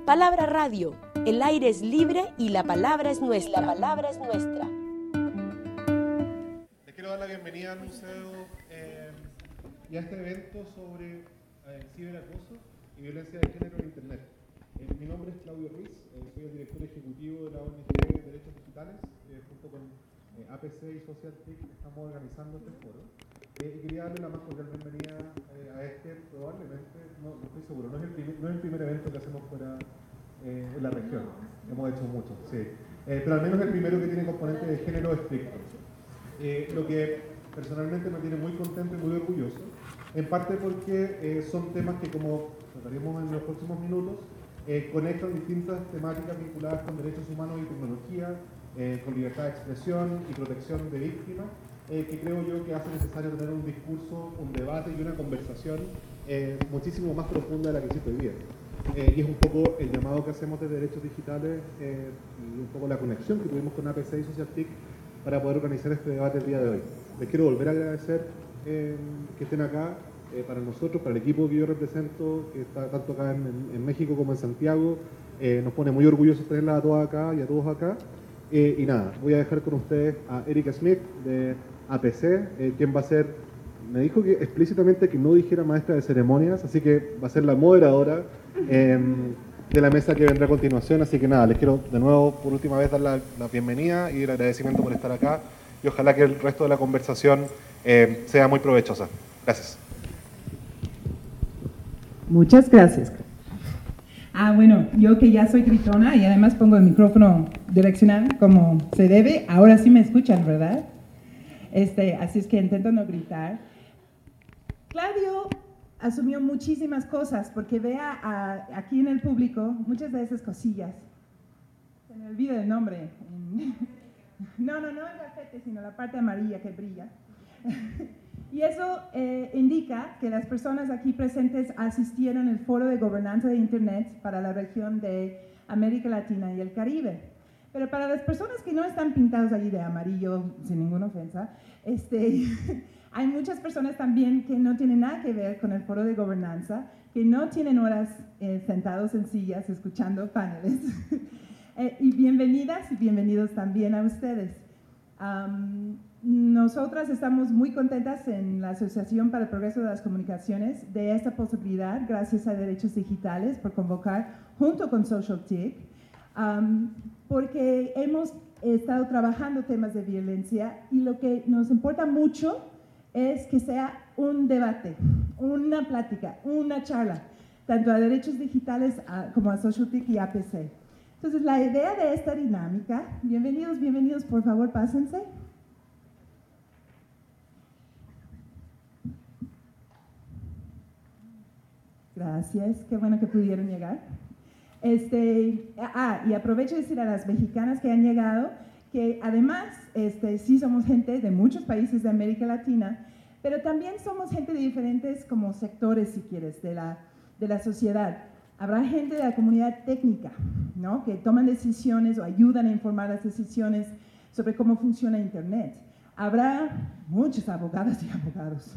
Palabra Radio, el aire es libre y la palabra es nuestra. Les quiero dar la bienvenida al museo y a este evento sobre ciberacoso y violencia de género en Internet. Mi nombre es Claudio Ruiz, soy el director ejecutivo de la ONG Derechos Digitales, junto con APC y Social TIC estamos organizando este foro. Y quería darle la más cordial bienvenida a este, probablemente, no estoy seguro, no es el primer evento que hacemos fuera en la región, hemos hecho muchos, sí. Pero al menos el primero que tiene componente de género estricto. Lo que personalmente me tiene muy contento y muy orgulloso, en parte porque son temas que, como trataremos en los próximos minutos, conectan distintas temáticas vinculadas con derechos humanos y tecnología, con libertad de expresión y protección de víctimas, que creo yo que hace necesario tener un discurso, un debate y una conversación muchísimo más profunda de la que existe hoy día. Y es un poco el llamado que hacemos de Derechos Digitales y un poco la conexión que tuvimos con APC y Social TIC para poder organizar este debate el día de hoy. Les quiero volver a agradecer que estén acá para nosotros, para el equipo que yo represento, que está tanto acá en México como en Santiago. Nos pone muy orgullosos tenerlas a todas acá y a todos acá. Y nada, voy a dejar con ustedes a Erika Smith de APC, quien va a ser, me dijo que explícitamente que no dijera maestra de ceremonias, así que va a ser la moderadora de la mesa que vendrá a continuación. Así que nada, les quiero de nuevo por última vez dar la bienvenida y el agradecimiento por estar acá, y ojalá que el resto de la conversación sea muy provechosa. Gracias. Muchas gracias. Bueno, yo que ya soy gritona y además pongo el micrófono direccional como se debe, ahora sí me escuchan, ¿verdad? Así es que intento no gritar. Claudio asumió muchísimas cosas, porque vea aquí en el público muchas de esas cosillas. Se me olvida el nombre. No el gafete, sino la parte amarilla que brilla. Y eso indica que las personas aquí presentes asistieron al Foro de Gobernanza de Internet para la región de América Latina y el Caribe. Pero para las personas que no están pintados allí de amarillo, sin ninguna ofensa, hay muchas personas también que no tienen nada que ver con el Foro de Gobernanza, que no tienen horas sentados en sillas escuchando paneles. Y bienvenidas y bienvenidos también a ustedes. Nosotras estamos muy contentas en la Asociación para el Progreso de las Comunicaciones de esta posibilidad, gracias a Derechos Digitales, por convocar junto con Social TIC, porque hemos estado trabajando temas de violencia y lo que nos importa mucho es que sea un debate, una plática, una charla, tanto a Derechos Digitales como a Social TIC y APC. Entonces, la idea de esta dinámica, bienvenidos, por favor, pásense. Gracias, qué bueno que pudieron llegar. Y aprovecho de decir a las mexicanas que han llegado que además sí somos gente de muchos países de América Latina, pero también somos gente de diferentes como sectores, si quieres, de la sociedad. Habrá gente de la comunidad técnica, ¿no?, que toman decisiones o ayudan a informar las decisiones sobre cómo funciona Internet. Habrá muchos abogadas y abogados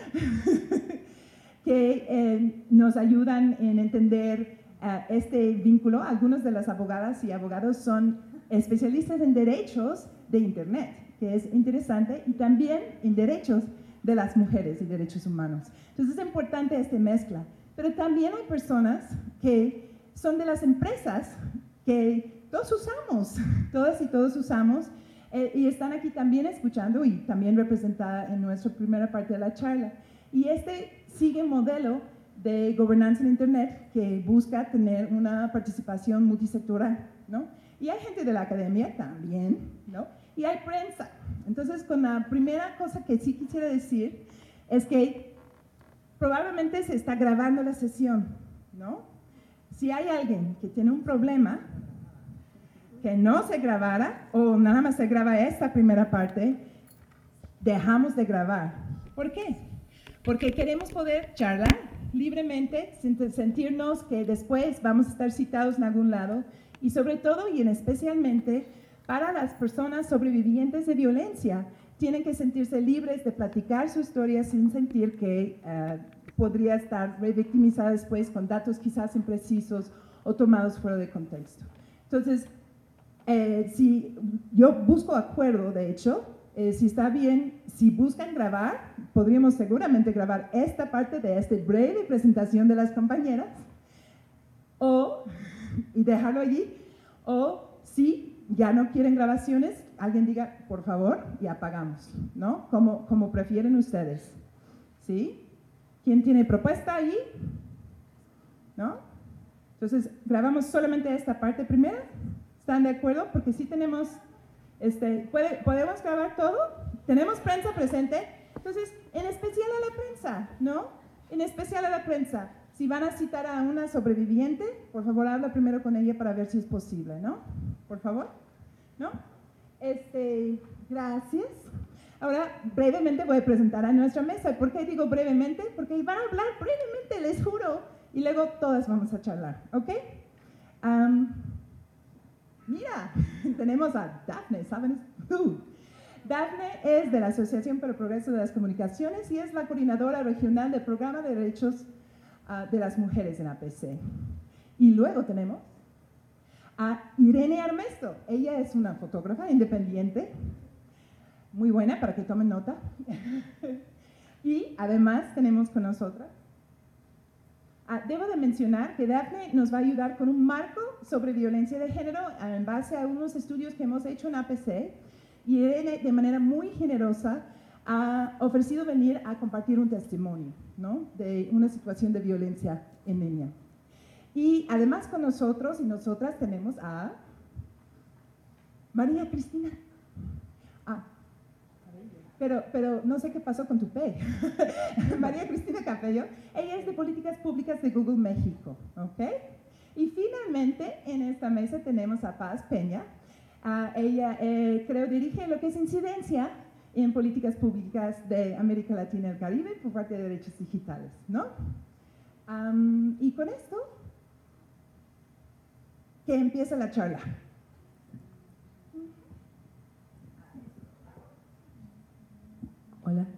que nos ayudan en entender este vínculo. Algunos de las abogadas y abogados son especialistas en derechos de Internet, que es interesante, y también en derechos de las mujeres y derechos humanos. Entonces es importante esta mezcla. Pero también hay personas que son de las empresas que todos usamos, todas y todos usamos, y están aquí también escuchando y también representada en nuestra primera parte de la charla. Y sigue un modelo de gobernanza en Internet que busca tener una participación multisectoral, ¿no? Y hay gente de la academia también, ¿no? Y hay prensa. Entonces, con la primera cosa que sí quisiera decir es que probablemente se está grabando la sesión, ¿no? Si hay alguien que tiene un problema, que no se grabara o nada más se graba esta primera parte, dejamos de grabar. ¿Por qué? Porque queremos poder charlar libremente, sentirnos que después vamos a estar citados en algún lado, y sobre todo y en especialmente para las personas sobrevivientes de violencia, tienen que sentirse libres de platicar su historia sin sentir que podría estar revictimizada después con datos quizás imprecisos o tomados fuera de contexto. Entonces, si yo busco acuerdo, de hecho, si está bien, si buscan grabar, podríamos seguramente grabar esta parte de esta breve presentación de las compañeras y dejarlo allí, o si ya no quieren grabaciones, alguien diga, por favor, y apagamos, ¿no? Como prefieren ustedes, ¿sí? ¿Quién tiene propuesta allí? ¿No? Entonces, grabamos solamente esta parte primero. ¿Están de acuerdo? Porque sí tenemos, ¿podemos grabar todo? Tenemos prensa presente. Entonces, en especial a la prensa, ¿no? En especial a la prensa. Si van a citar a una sobreviviente, por favor, habla primero con ella para ver si es posible, ¿no? Por favor, ¿no? Gracias. Ahora, brevemente voy a presentar a nuestra mesa. ¿Por qué digo brevemente? Porque van a hablar brevemente, les juro. Y luego todas vamos a charlar, ¿ok? Mira, tenemos a Dafne, ¿saben? Dafne es de la Asociación para el Progreso de las Comunicaciones y es la coordinadora regional del Programa de Derechos de las Mujeres en APC. Y luego tenemos a Irene Armesto. Ella es una fotógrafa independiente, muy buena para que tomen nota. Y además tenemos con nosotras. Debo de mencionar que Dafne nos va a ayudar con un marco sobre violencia de género en base a unos estudios que hemos hecho en APC, y Irene, de manera muy generosa, ha ofrecido venir a compartir un testimonio, ¿no?, de una situación de violencia en línea. Y además con nosotros y nosotras tenemos a María Cristina. Pero no sé qué pasó con tu P. María Cristina Capello. Ella es de Políticas Públicas de Google México, ¿ok? Y finalmente en esta mesa tenemos a Paz Peña. Ella creo dirige lo que es incidencia en políticas públicas de América Latina y el Caribe por parte de derechos digitales, ¿no? Y con esto, que empieza la charla. Hola.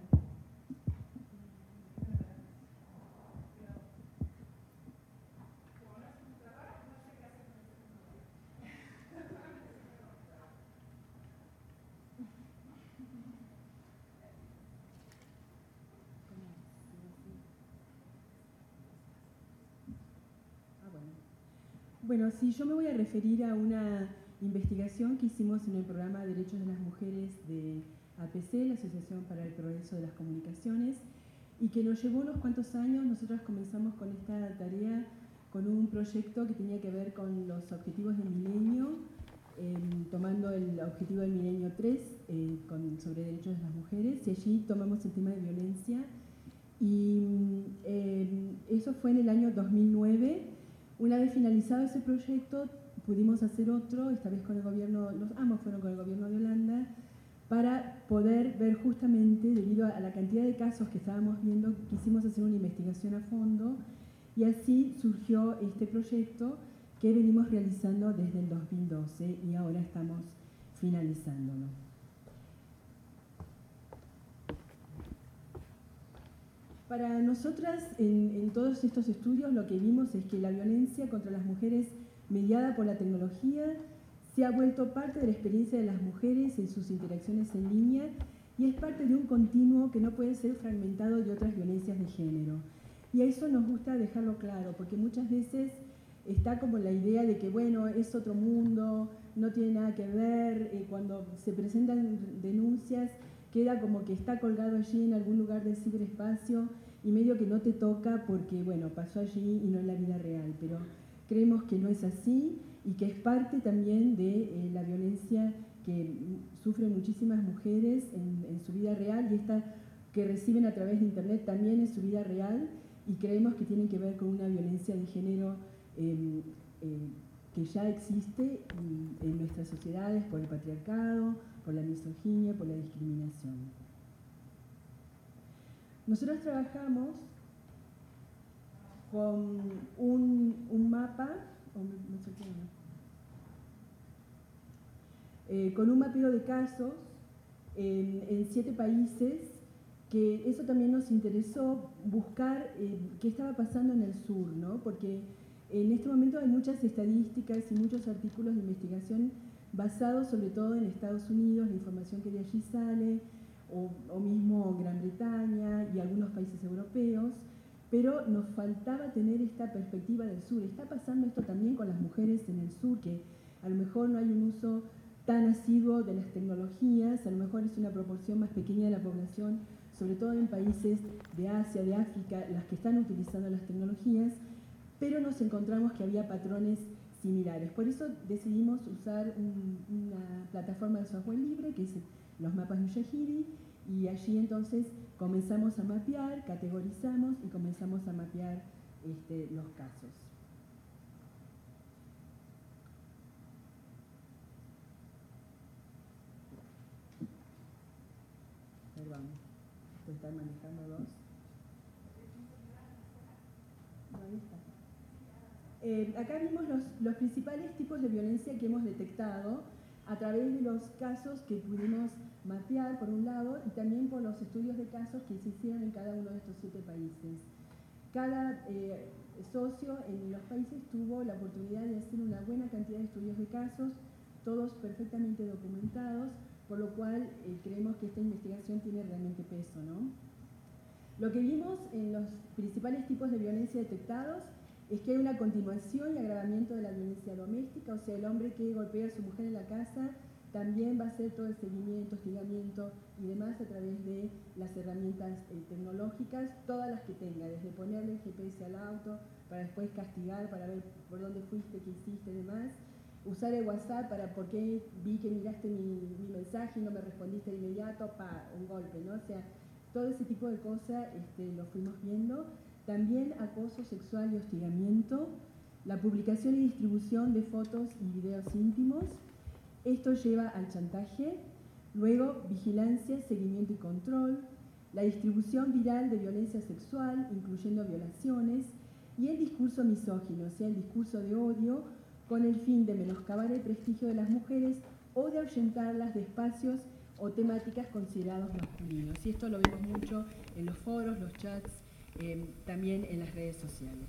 Bueno, sí, yo me voy a referir a una investigación que hicimos en el programa de Derechos de las Mujeres de APC, la Asociación para el Progreso de las Comunicaciones, y que nos llevó unos cuantos años. Nosotros comenzamos con esta tarea con un proyecto que tenía que ver con los objetivos del milenio, tomando el objetivo del milenio 3 sobre derechos de las mujeres, y allí tomamos el tema de violencia. Y eso fue en el año 2009. Una vez finalizado ese proyecto, pudimos hacer otro, esta vez con el gobierno, ambos fueron con el gobierno de Holanda, para poder ver justamente, debido a la cantidad de casos que estábamos viendo, quisimos hacer una investigación a fondo, y así surgió este proyecto que venimos realizando desde el 2012 y ahora estamos finalizándolo. Para nosotras, en todos estos estudios, lo que vimos es que la violencia contra las mujeres mediada por la tecnología se ha vuelto parte de la experiencia de las mujeres en sus interacciones en línea y es parte de un continuo que no puede ser fragmentado de otras violencias de género. Y a eso nos gusta dejarlo claro, porque muchas veces está como la idea de que, bueno, es otro mundo, no tiene nada que ver, cuando se presentan denuncias queda como que está colgado allí en algún lugar del ciberespacio y medio que no te toca porque, bueno, pasó allí y no en la vida real. Pero creemos que no es así y que es parte también de la violencia que sufren muchísimas mujeres en su vida real, y esta que reciben a través de Internet también en su vida real, y creemos que tienen que ver con una violencia de género que ya existe en nuestras sociedades por el patriarcado, por la misoginia, por la discriminación. Nosotros trabajamos con un mapa, con un mapeo de casos en 7 países que eso también nos interesó buscar qué estaba pasando en el sur, ¿no? Porque en este momento hay muchas estadísticas y muchos artículos de investigación basados sobre todo en Estados Unidos, la información que de allí sale, o mismo Gran Bretaña y algunos países europeos, pero nos faltaba tener esta perspectiva del sur. Está pasando esto también con las mujeres en el sur, que a lo mejor no hay un uso tan asiduo de las tecnologías, a lo mejor es una proporción más pequeña de la población, sobre todo en países de Asia, de África, las que están utilizando las tecnologías, pero nos encontramos que había patrones similares. Por eso decidimos usar una plataforma de software libre, que es los mapas Mujahidi, y allí entonces comenzamos a mapear, categorizamos y comenzamos a mapear los casos. Perdón, esto está manejando dos. No, ahí está. Acá vimos los principales tipos de violencia que hemos detectado a través de los casos que pudimos mapear, por un lado, y también por los estudios de casos que se hicieron en cada uno de estos 7 países. Cada socio en los países tuvo la oportunidad de hacer una buena cantidad de estudios de casos, todos perfectamente documentados, por lo cual creemos que esta investigación tiene realmente peso, ¿no? Lo que vimos en los principales tipos de violencia detectados es que hay una continuación y agravamiento de la violencia doméstica, o sea, el hombre que golpea a su mujer en la casa también va a hacer todo el seguimiento, hostigamiento y demás a través de las herramientas tecnológicas, todas las que tenga, desde ponerle el GPS al auto para después castigar, para ver por dónde fuiste, qué hiciste y demás, usar el WhatsApp para por qué vi que miraste mi mensaje y no me respondiste de inmediato, un golpe, ¿no? O sea, todo ese tipo de cosas lo fuimos viendo. También acoso sexual y hostigamiento, la publicación y distribución de fotos y videos íntimos. Esto lleva al chantaje, luego vigilancia, seguimiento y control, la distribución viral de violencia sexual, incluyendo violaciones, y el discurso misógino, o sea, el discurso de odio, con el fin de menoscabar el prestigio de las mujeres o de ahuyentarlas de espacios o temáticas considerados masculinos. Y esto lo vemos mucho en los foros, los chats, también en las redes sociales.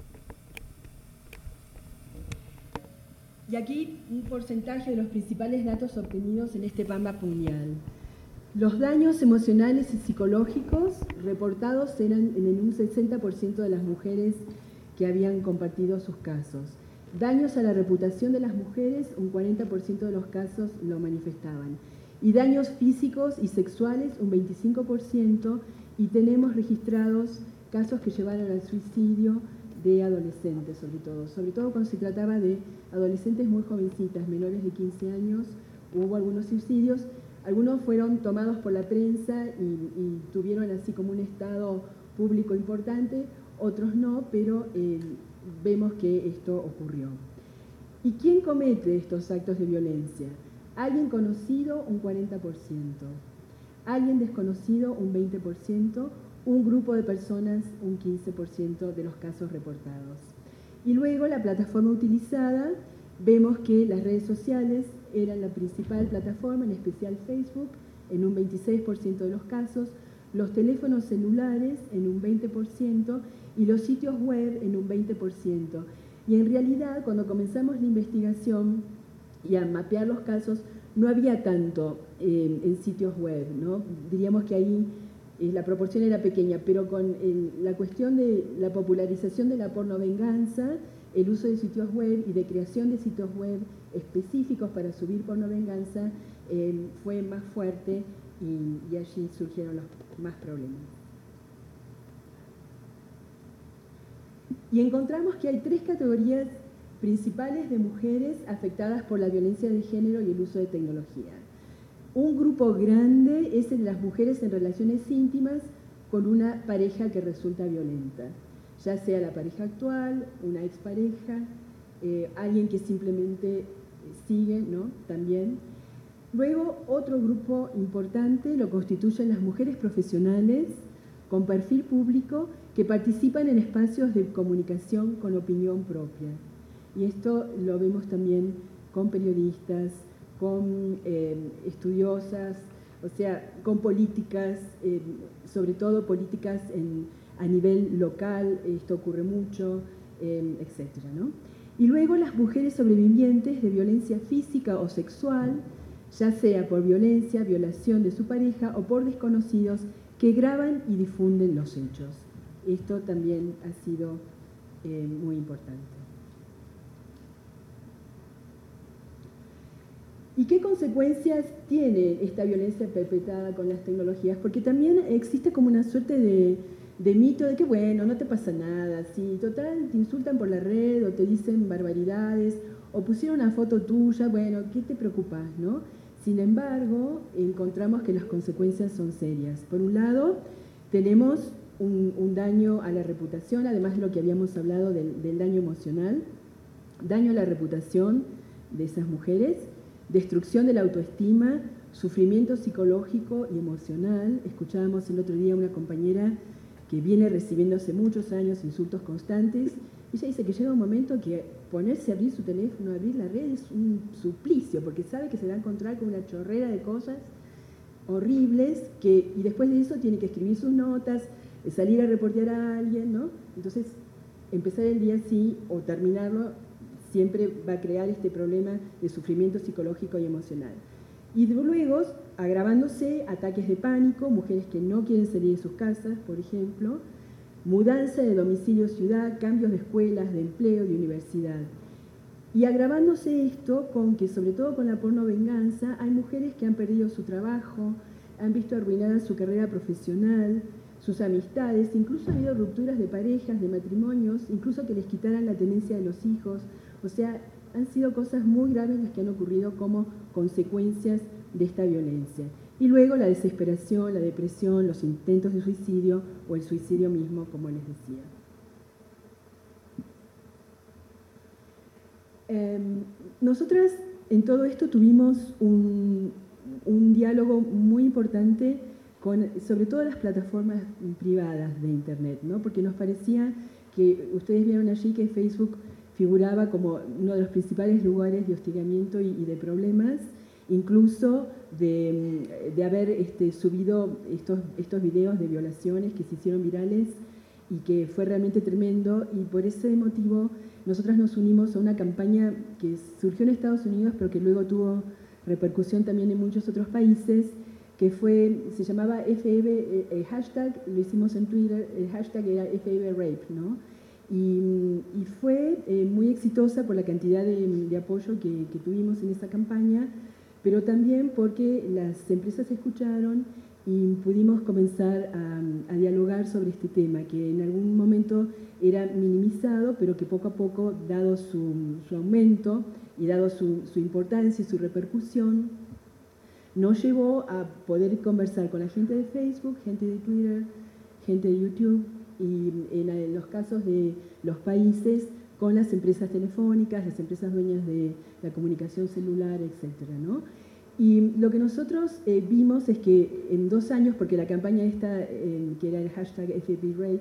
Y aquí un porcentaje de los principales datos obtenidos en este PAMBAP mundial. Los daños emocionales y psicológicos reportados eran en un 60% de las mujeres que habían compartido sus casos. Daños a la reputación de las mujeres, un 40% de los casos lo manifestaban. Y daños físicos y sexuales, un 25%, y tenemos registrados casos que llevaron al suicidio de adolescentes, sobre todo cuando se trataba de adolescentes muy jovencitas, menores de 15 años, hubo algunos suicidios, algunos fueron tomados por la prensa y tuvieron así como un estado público importante, otros no, pero vemos que esto ocurrió. ¿Y quién comete estos actos de violencia? Alguien conocido, un 40%, alguien desconocido, un 20%, un grupo de personas, un 15% de los casos reportados. Y luego la plataforma utilizada, vemos que las redes sociales eran la principal plataforma, en especial Facebook, en un 26% de los casos, los teléfonos celulares en un 20% y los sitios web en un 20%. Y en realidad, cuando comenzamos la investigación y a mapear los casos, no había tanto en sitios web, ¿no? Diríamos que ahí la proporción era pequeña, pero con la cuestión de la popularización de la pornovenganza, el uso de sitios web y de creación de sitios web específicos para subir pornovenganza fue más fuerte y allí surgieron los más problemas. Y encontramos que hay 3 categorías principales de mujeres afectadas por la violencia de género y el uso de tecnología. Un grupo grande es el de las mujeres en relaciones íntimas con una pareja que resulta violenta, ya sea la pareja actual, una expareja, alguien que simplemente sigue, ¿no? También. Luego, otro grupo importante lo constituyen las mujeres profesionales con perfil público que participan en espacios de comunicación con opinión propia. Y esto lo vemos también con periodistas, con estudiosas, O sea, con políticas, sobre todo políticas a nivel local, esto ocurre mucho, etcétera, ¿no? Y luego las mujeres sobrevivientes de violencia física o sexual, ya sea por violencia, violación de su pareja o por desconocidos que graban y difunden los hechos. Esto también ha sido muy importante. ¿Y qué consecuencias tiene esta violencia perpetrada con las tecnologías? Porque también existe como una suerte de mito de que, bueno, no te pasa nada, si total te insultan por la red o te dicen barbaridades o pusieron una foto tuya, bueno, ¿qué te preocupas, no? Sin embargo, encontramos que las consecuencias son serias. Por un lado, tenemos un daño a la reputación, además de lo que habíamos hablado del daño emocional, daño a la reputación de esas mujeres, destrucción de la autoestima, sufrimiento psicológico y emocional. Escuchábamos el otro día a una compañera que viene recibiendo hace muchos años insultos constantes. Ella dice que llega un momento que ponerse a abrir su teléfono, abrir la red es un suplicio, porque sabe que se va a encontrar con una chorrera de cosas horribles, y después de eso tiene que escribir sus notas, salir a reportear a alguien, ¿no? Entonces, empezar el día así o terminarlo siempre va a crear este problema de sufrimiento psicológico y emocional. Y luego, agravándose, ataques de pánico, mujeres que no quieren salir de sus casas, por ejemplo, mudanza de domicilio ciudad, cambios de escuelas, de empleo, de universidad. Y agravándose esto con que, sobre todo con la pornovenganza, hay mujeres que han perdido su trabajo, han visto arruinada su carrera profesional, sus amistades, incluso ha habido rupturas de parejas, de matrimonios, incluso que les quitaran la tenencia de los hijos. O sea, han sido cosas muy graves las que han ocurrido como consecuencias de esta violencia. Y luego la desesperación, la depresión, los intentos de suicidio o el suicidio mismo, como les decía. Nosotras en todo esto tuvimos un diálogo muy importante con, sobre todo, las plataformas privadas de Internet, ¿no? Porque nos parecía que, ustedes vieron allí que Facebook figuraba como uno de los principales lugares de hostigamiento y de problemas, incluso de haber subido estos videos de violaciones que se hicieron virales y que fue realmente tremendo, y por ese motivo nosotras nos unimos a una campaña que surgió en Estados Unidos pero que luego tuvo repercusión también en muchos otros países, que se llamaba FEB, el hashtag, lo hicimos en Twitter, el hashtag era FEB Rape, ¿no? Y fue muy exitosa por la cantidad de apoyo que tuvimos en esa campaña, pero también porque las empresas escucharon y pudimos comenzar a dialogar sobre este tema, que en algún momento era minimizado, pero que poco a poco, dado su aumento y dado su importancia y su repercusión, nos llevó a poder conversar con la gente de Facebook, gente de Twitter, gente de YouTube, y en los casos de los países, con las empresas telefónicas, las empresas dueñas de la comunicación celular, etcétera, ¿no? Y lo que nosotros vimos es que en 2 años, porque la campaña esta, que era el hashtag FEBRape,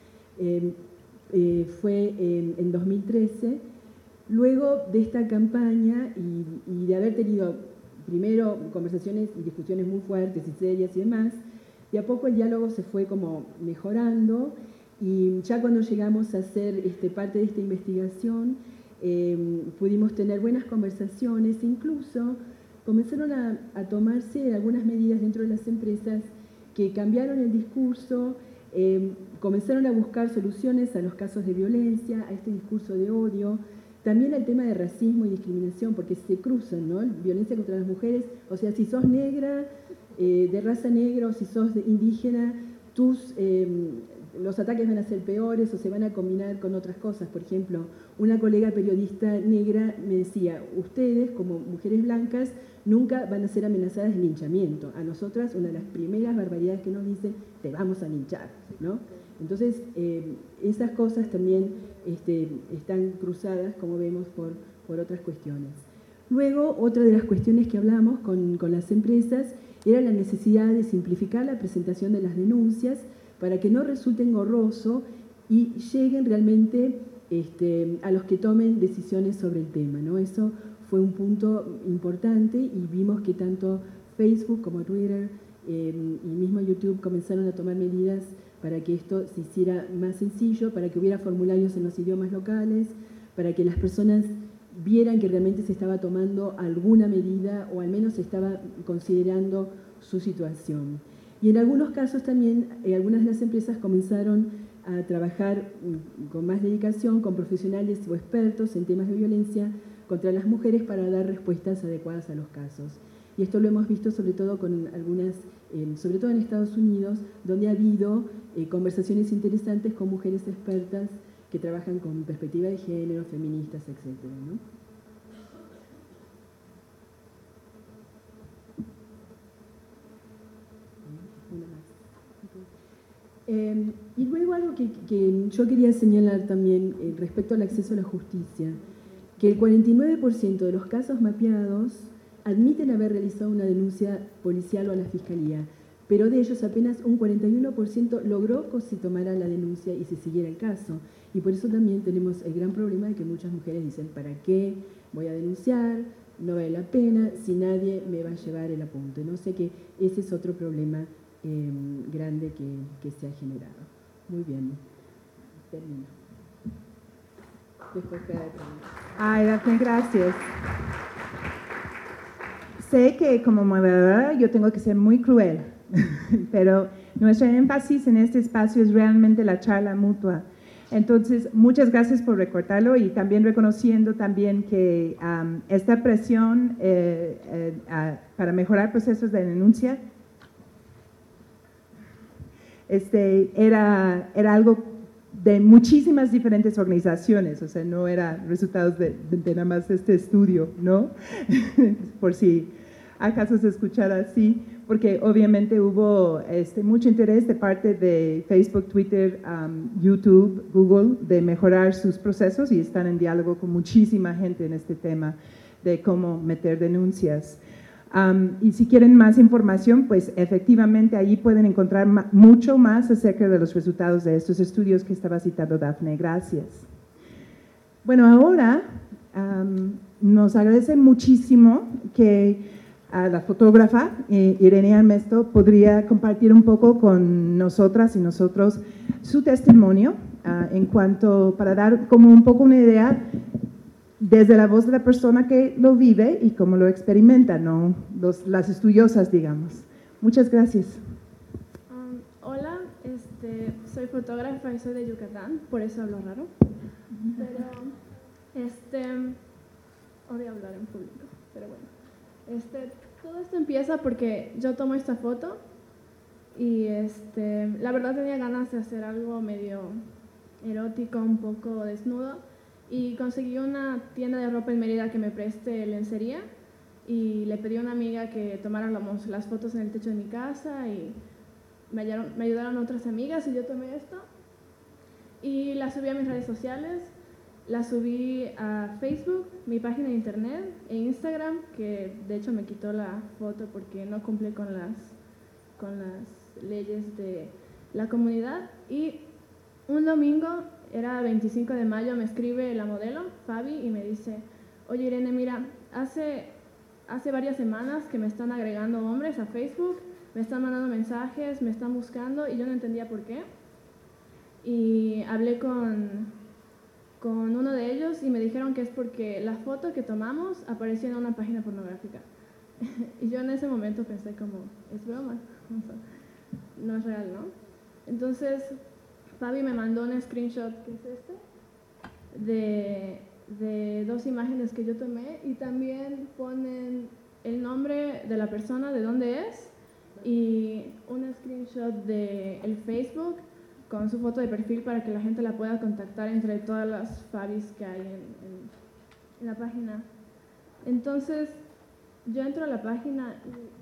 fue en 2013, luego de esta campaña y de haber tenido primero conversaciones y discusiones muy fuertes y serias y demás, de a poco el diálogo se fue como mejorando, y ya cuando llegamos a hacer parte de esta investigación, pudimos tener buenas conversaciones, incluso comenzaron a tomarse algunas medidas dentro de las empresas que cambiaron el discurso, comenzaron a buscar soluciones a los casos de violencia, a este discurso de odio, también al tema de racismo y discriminación, porque se cruzan, ¿no? Violencia contra las mujeres, o sea, si sos negra, de raza negra, o si sos indígena, los ataques van a ser peores o se van a combinar con otras cosas. Por ejemplo, una colega periodista negra me decía, ustedes como mujeres blancas nunca van a ser amenazadas de linchamiento. A nosotras, una de las primeras barbaridades que nos dicen, te vamos a linchar, ¿no? Entonces, esas cosas también están cruzadas, como vemos, por otras cuestiones. Luego, otra de las cuestiones que hablamos con las empresas era la necesidad de simplificar la presentación de las denuncias para que no resulte engorroso y lleguen realmente a los que tomen decisiones sobre el tema, ¿no? Eso fue un punto importante y vimos que tanto Facebook como Twitter y mismo YouTube comenzaron a tomar medidas para que esto se hiciera más sencillo, para que hubiera formularios en los idiomas locales, para que las personas vieran que realmente se estaba tomando alguna medida o al menos se estaba considerando su situación. Y en algunos casos también, algunas de las empresas comenzaron a trabajar con más dedicación con profesionales o expertos en temas de violencia contra las mujeres para dar respuestas adecuadas a los casos. Y esto lo hemos visto sobre todo con algunas, sobre todo en Estados Unidos, donde ha habido conversaciones interesantes con mujeres expertas que trabajan con perspectiva de género, feministas, etc., ¿no? Y luego algo que yo quería señalar también respecto al acceso a la justicia, que el 49% de los casos mapeados admiten haber realizado una denuncia policial o a la fiscalía, pero de ellos apenas un 41% logró que se tomara la denuncia y se siguiera el caso. Y por eso también tenemos el gran problema de que muchas mujeres dicen, ¿para qué voy a denunciar? No vale la pena si nadie me va a llevar el apunte. No sé que ese es otro problema grande que se ha generado. Muy bien, termino. Después queda de preguntas. Ay, Daphne, gracias. Sé que como moderadora yo tengo que ser muy cruel, pero nuestro énfasis en este espacio es realmente la charla mutua. Entonces, muchas gracias por recortarlo y también reconociendo también que esta presión para mejorar procesos de denuncia era algo de muchísimas diferentes organizaciones, o sea, no era resultados de nada más este estudio, ¿no? Por si acaso se escuchara así, porque obviamente hubo mucho interés de parte de Facebook, Twitter, YouTube, Google, de mejorar sus procesos y están en diálogo con muchísima gente en este tema de cómo meter denuncias. Y si quieren más información, pues efectivamente allí pueden encontrar mucho más acerca de los resultados de estos estudios que estaba citando Daphne. Gracias. Bueno, ahora nos agradece muchísimo que la fotógrafa Irene Armesto podría compartir un poco con nosotras y nosotros su testimonio en cuanto para dar como un poco una idea desde la voz de la persona que lo vive y cómo lo experimenta, ¿no? Las estudiosas, digamos. Muchas gracias. Hola, soy fotógrafa y soy de Yucatán, por eso hablo raro. Pero, odio hablar en público, pero bueno. Todo esto empieza porque yo tomo esta foto y la verdad tenía ganas de hacer algo medio erótico, un poco desnudo. Y conseguí una tienda de ropa en Mérida que me preste lencería y le pedí a una amiga que tomara las fotos en el techo de mi casa y me ayudaron otras amigas y yo tomé esto y la subí a mis redes sociales, la subí a Facebook, mi página de internet e Instagram, que de hecho me quitó la foto porque no cumple con las leyes de la comunidad. Y un domingo, era 25 de mayo, me escribe la modelo, Fabi, y me dice, oye Irene, mira, hace varias semanas que me están agregando hombres a Facebook, me están mandando mensajes, me están buscando y yo no entendía por qué. Y hablé con uno de ellos y me dijeron que es porque la foto que tomamos apareció en una página pornográfica. Y yo en ese momento pensé como, es broma, no es real, ¿no? Entonces Fabi me mandó un screenshot, que es de 2 imágenes que yo tomé y también ponen el nombre de la persona, de dónde es, y un screenshot del Facebook con su foto de perfil para que la gente la pueda contactar entre todas las Fabis que hay en la página. Entonces, yo entro a la página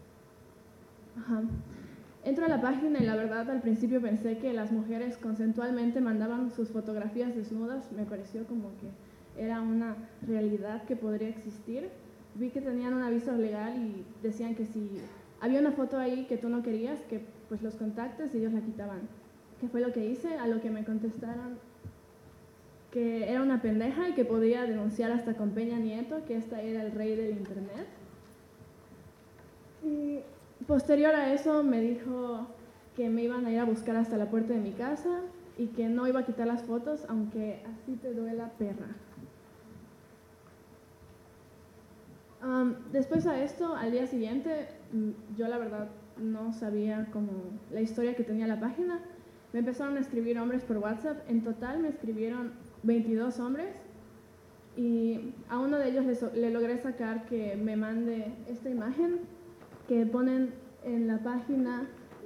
y la verdad al principio pensé que las mujeres consensualmente mandaban sus fotografías desnudas, me pareció como que era una realidad que podría existir. Vi que tenían un aviso legal y decían que si había una foto ahí que tú no querías, que pues los contactes y ellos la quitaban. ¿Qué fue lo que hice? A lo que me contestaron que era una pendeja y que podía denunciar hasta con Peña Nieto, que esta era el rey del internet. Y posterior a eso me dijo que me iban a ir a buscar hasta la puerta de mi casa y que no iba a quitar las fotos, aunque así te duela, perra. Después a esto, al día siguiente, yo la verdad no sabía como la historia que tenía la página. Me empezaron a escribir hombres por WhatsApp. En total me escribieron 22 hombres y a uno de ellos le logré sacar que me mande esta imagen que ponen en la página,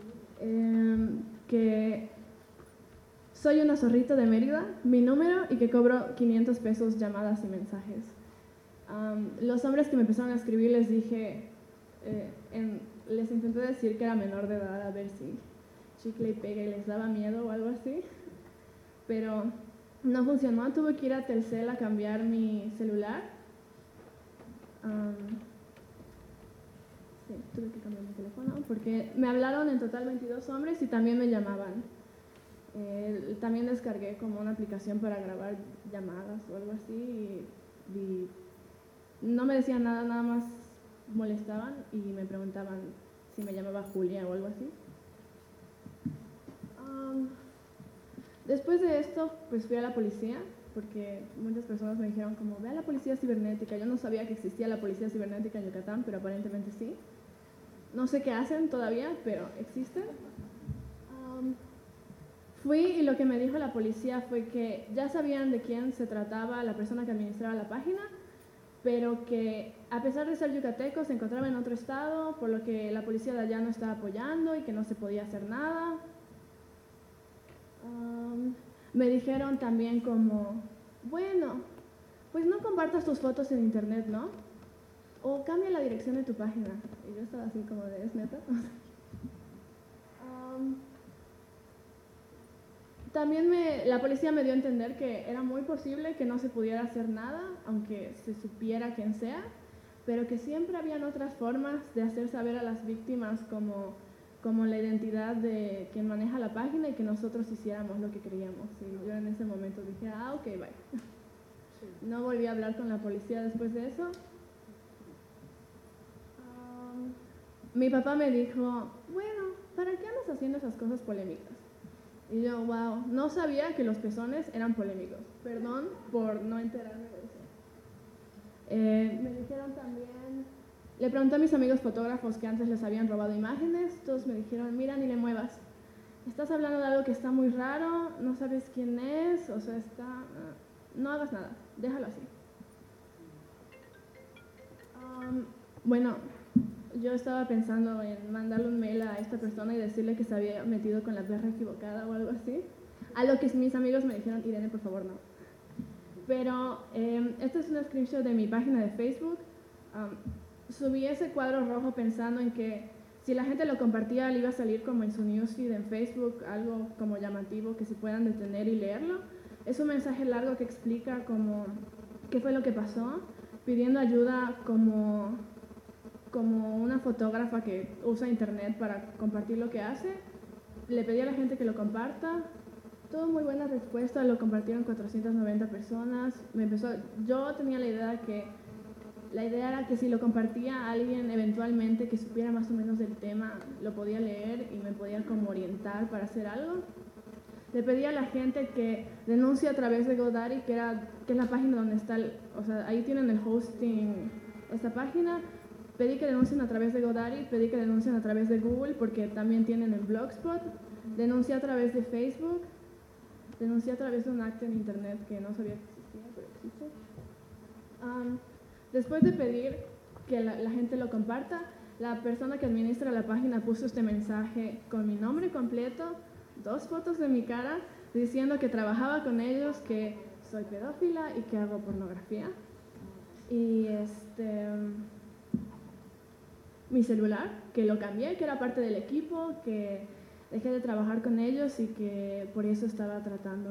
que soy una zorrita de Mérida, mi número, y que cobro 500 pesos llamadas y mensajes. Los hombres que me empezaron a escribir les dije, les intenté decir que era menor de edad, a ver si chicle y pega y les daba miedo o algo así, pero no funcionó. Tuve que ir a Telcel a cambiar mi celular. Sí, tuve que cambiar mi teléfono porque me hablaron en total 22 hombres y también me llamaban. También descargué como una aplicación para grabar llamadas o algo así y no me decían nada, nada más molestaban y me preguntaban si me llamaba Julia o algo así. Después de esto, pues fui a la policía porque muchas personas me dijeron como, ve a la policía cibernética. Yo no sabía que existía la policía cibernética en Yucatán, pero aparentemente sí. No sé qué hacen todavía, pero existen. Fui y lo que me dijo la policía fue que ya sabían de quién se trataba la persona que administraba la página, pero que a pesar de ser yucateco se encontraba en otro estado, por lo que la policía de allá no estaba apoyando y que no se podía hacer nada. Me dijeron también como, bueno, pues no compartas tus fotos en internet, ¿no? O cambia la dirección de tu página. Y yo estaba así como de, ¿es neta? También la policía me dio a entender que era muy posible que no se pudiera hacer nada, aunque se supiera quién sea, pero que siempre habían otras formas de hacer saber a las víctimas como la identidad de quien maneja la página y que nosotros hiciéramos lo que queríamos. Y yo en ese momento dije, ok, bye. No volví a hablar con la policía después de eso. Mi papá me dijo, bueno, ¿para qué andas haciendo esas cosas polémicas? Y yo, wow, no sabía que los pezones eran polémicos. Perdón por no enterarme de eso. Me dijeron también, le pregunté a mis amigos fotógrafos que antes les habían robado imágenes. Todos me dijeron, mira, ni le muevas. Estás hablando de algo que está muy raro, no sabes quién es, o sea, no hagas nada, déjalo así. Bueno, yo estaba pensando en mandarle un mail a esta persona y decirle que se había metido con la perra equivocada o algo así. A lo que mis amigos me dijeron, Irene, por favor, no. Pero este es un screenshot de mi página de Facebook. Subí ese cuadro rojo pensando en que si la gente lo compartía, le iba a salir como en su newsfeed en Facebook, algo como llamativo que se puedan detener y leerlo. Es un mensaje largo que explica como qué fue lo que pasó, pidiendo ayuda como una fotógrafa que usa internet para compartir lo que hace. Le pedí a la gente que lo comparta. Tuvo muy buena respuesta, lo compartieron 490 personas. Yo tenía la idea era que si lo compartía alguien eventualmente que supiera más o menos del tema, lo podía leer y me podía como orientar para hacer algo. Le pedí a la gente que denuncie a través de GoDaddy, que es la página donde está, ahí tienen el hosting, esta página. Pedí que denuncien a través de GoDaddy, pedí que denuncien a través de Google, porque también tienen el Blogspot. Denuncié a través de Facebook, denuncié a través de un acta en internet que no sabía que existía, pero existe. Después de pedir que la gente lo comparta, la persona que administra la página puso este mensaje con mi nombre completo, 2 fotos de mi cara, diciendo que trabajaba con ellos, que soy pedófila y que hago pornografía. Y mi celular, que lo cambié, que era parte del equipo, que dejé de trabajar con ellos y que por eso estaba tratando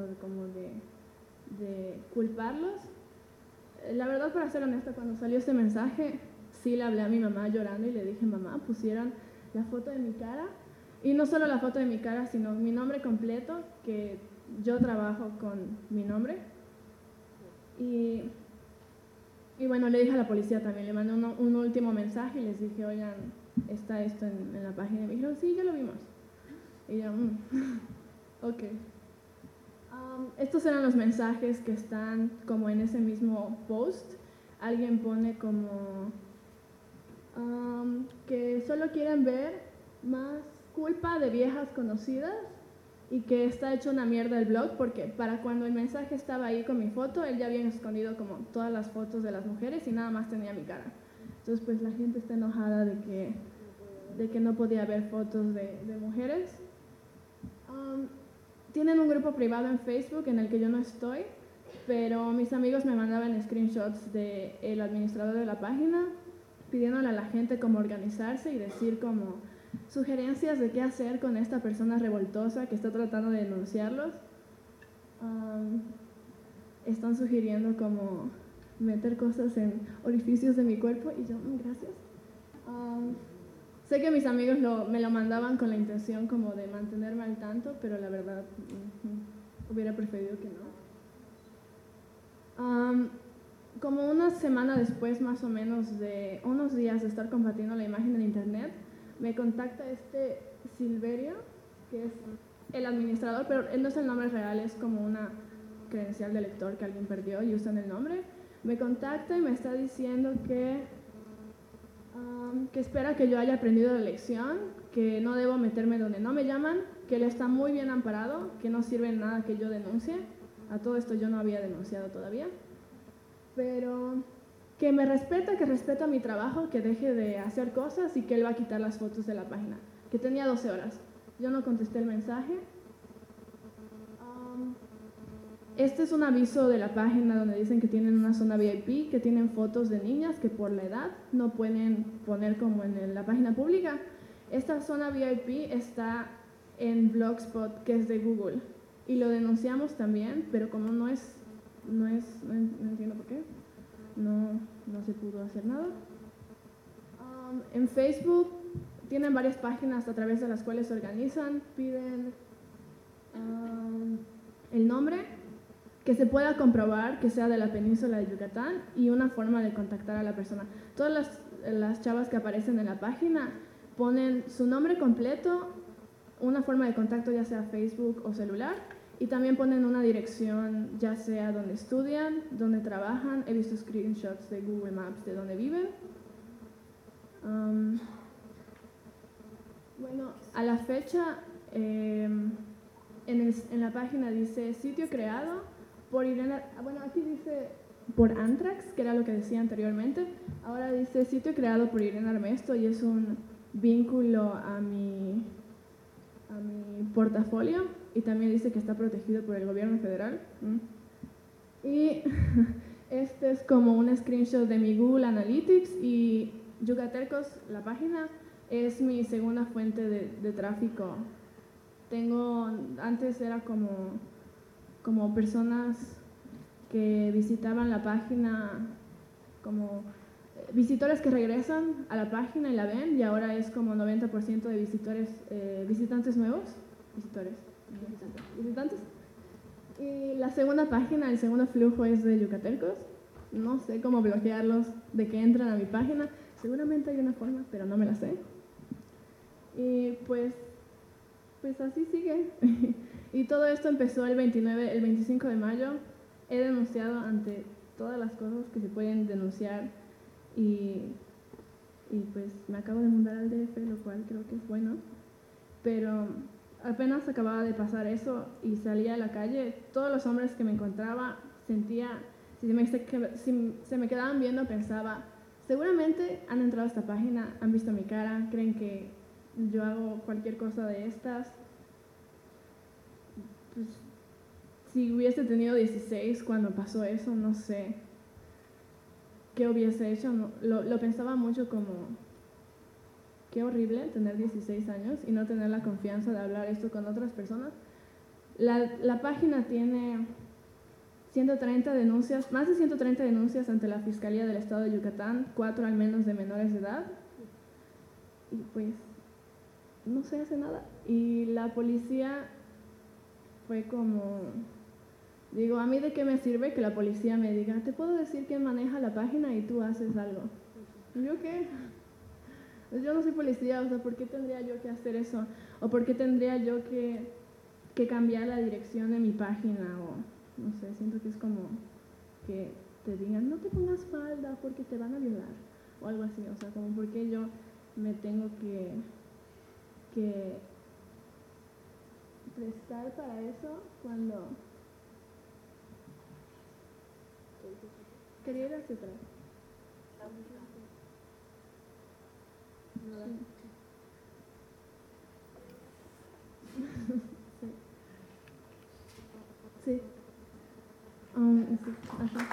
de culparlos. La verdad, para ser honesta, cuando salió este mensaje, sí le hablé a mi mamá llorando y le dije, mamá, pusieron la foto de mi cara, y no solo la foto de mi cara, sino mi nombre completo, que yo trabajo con mi nombre. Y bueno, le dije a la policía también, le mandé un último mensaje y les dije, oigan, está esto en la página. Y me dijeron, sí, ya lo vimos. Y yo, ok. Estos eran los mensajes que están como en ese mismo post. Alguien pone como que solo quieren ver más culpa de viejas conocidas y que está hecho una mierda el blog, porque para cuando el mensaje estaba ahí con mi foto, él ya había escondido como todas las fotos de las mujeres y nada más tenía mi cara. Entonces pues la gente está enojada de que no podía ver fotos de mujeres. Tienen un grupo privado en Facebook en el que yo no estoy, pero mis amigos me mandaban screenshots del administrador de la página pidiéndole a la gente cómo organizarse y decir como sugerencias de qué hacer con esta persona revoltosa que está tratando de denunciarlos. Están sugiriendo como meter cosas en orificios de mi cuerpo y yo, gracias. Sé que mis amigos me lo mandaban con la intención como de mantenerme al tanto, pero la verdad hubiera preferido que no. Como una semana después, más o menos, de unos días de estar compartiendo la imagen en internet, me contacta Silverio, que es el administrador, pero él no es el nombre real, es como una credencial de lector que alguien perdió y usan el nombre. Me contacta y me está diciendo que espera que yo haya aprendido la lección, que no debo meterme donde no me llaman, que él está muy bien amparado, que no sirve en nada que yo denuncie. A todo esto yo no había denunciado todavía. Pero que me respeta, que respeta mi trabajo, que deje de hacer cosas y que él va a quitar las fotos de la página. Que tenía 12 horas. Yo no contesté el mensaje. Este es un aviso de la página donde dicen que tienen una zona VIP, que tienen fotos de niñas que por la edad no pueden poner como en la página pública. Esta zona VIP está en Blogspot, que es de Google. Y lo denunciamos también, pero como no entiendo por qué, no se pudo hacer nada. En Facebook tienen varias páginas a través de las cuales se organizan, piden el nombre, que se pueda comprobar que sea de la península de Yucatán y una forma de contactar a la persona. Todas las chavas que aparecen en la página ponen su nombre completo, una forma de contacto ya sea Facebook o celular, y también ponen una dirección ya sea donde estudian, donde trabajan. He visto screenshots de Google Maps de donde viven. Bueno, a la fecha en la página dice sitio creado por Irene, bueno, aquí dice por Antrax, que era lo que decía anteriormente. Ahora dice sitio creado por Irene Armesto y es un vínculo a mi portafolio, y también dice que está protegido por el gobierno federal. Y este es como un screenshot de mi Google Analytics, y Yucatecos, la página, es mi segunda fuente de tráfico. Antes era como personas que visitaban la página, como visitores que regresan a la página y la ven, y ahora es como 90% de visitantes nuevos. Visitantes. Y la segunda página, el segundo flujo es de Yucatecos. No sé cómo bloquearlos de que entran a mi página. Seguramente hay una forma, pero no me la sé. Y pues así sigue. Y todo esto empezó el 25 de mayo. He denunciado ante todas las cosas que se pueden denunciar y pues me acabo de mudar al DF, lo cual creo que es bueno. Pero apenas acababa de pasar eso y salía a la calle, todos los hombres que me encontraba sentía, si se me quedaban viendo, pensaba, seguramente han entrado a esta página, han visto mi cara, creen que yo hago cualquier cosa de estas. Pues, si hubiese tenido 16 cuando pasó eso, no sé qué hubiese hecho. Lo pensaba mucho como, qué horrible tener 16 años y no tener la confianza de hablar esto con otras personas. La página tiene 130 denuncias, más de 130 denuncias ante la Fiscalía del Estado de Yucatán, 4 al menos de menores de edad. Y pues no se hace nada. Y la policía fue como Digo, ¿a mí de qué me sirve que la policía me diga, te puedo decir quién maneja la página y tú haces algo? ¿Yo qué? Pues yo no soy policía, o sea, ¿por qué tendría yo que hacer eso? ¿O por qué tendría yo que cambiar la dirección de mi página? O no sé, siento que es como que te digan, no te pongas falda porque te van a violar. O algo así, o sea, como por qué yo me tengo que prestar para eso cuando... Quería ir hacia atrás. Sí. Sí. Ajá.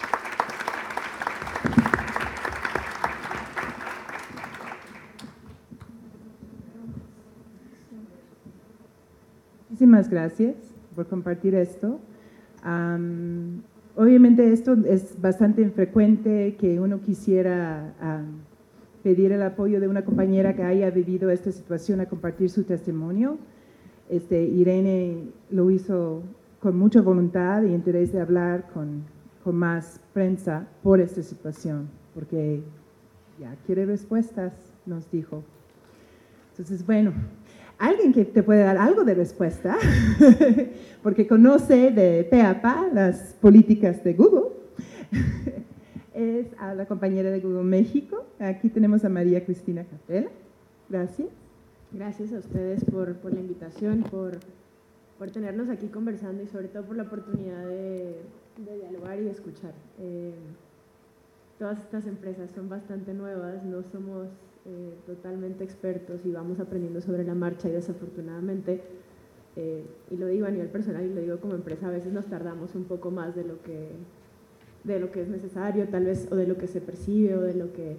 Muchísimas gracias por compartir esto. Obviamente esto es bastante infrecuente que uno quisiera pedir el apoyo de una compañera que haya vivido esta situación a compartir su testimonio. Irene lo hizo con mucha voluntad y interés de hablar con más prensa por esta situación, porque ya quiere respuestas, nos dijo. Entonces, bueno, alguien que te puede dar algo de respuesta, porque conoce de pe a pa las políticas de Google, es a la compañera de Google México. Aquí tenemos a María Cristina Capela. Gracias. Gracias a ustedes por la invitación, por tenernos aquí conversando y sobre todo por la oportunidad de dialogar y de escuchar. Todas estas empresas son bastante nuevas, no somos totalmente expertos y vamos aprendiendo sobre la marcha y desafortunadamente, y lo digo a nivel personal y lo digo como empresa, a veces nos tardamos un poco más de lo que es necesario tal vez, o de lo que se percibe o de lo que,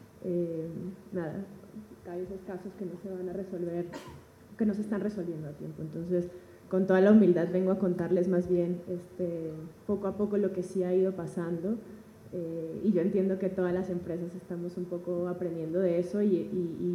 hay esos casos que no se van a resolver, que no se están resolviendo a tiempo. Entonces, con toda la humildad vengo a contarles más bien poco a poco lo que sí ha ido pasando. Y yo entiendo que todas las empresas estamos un poco aprendiendo de eso y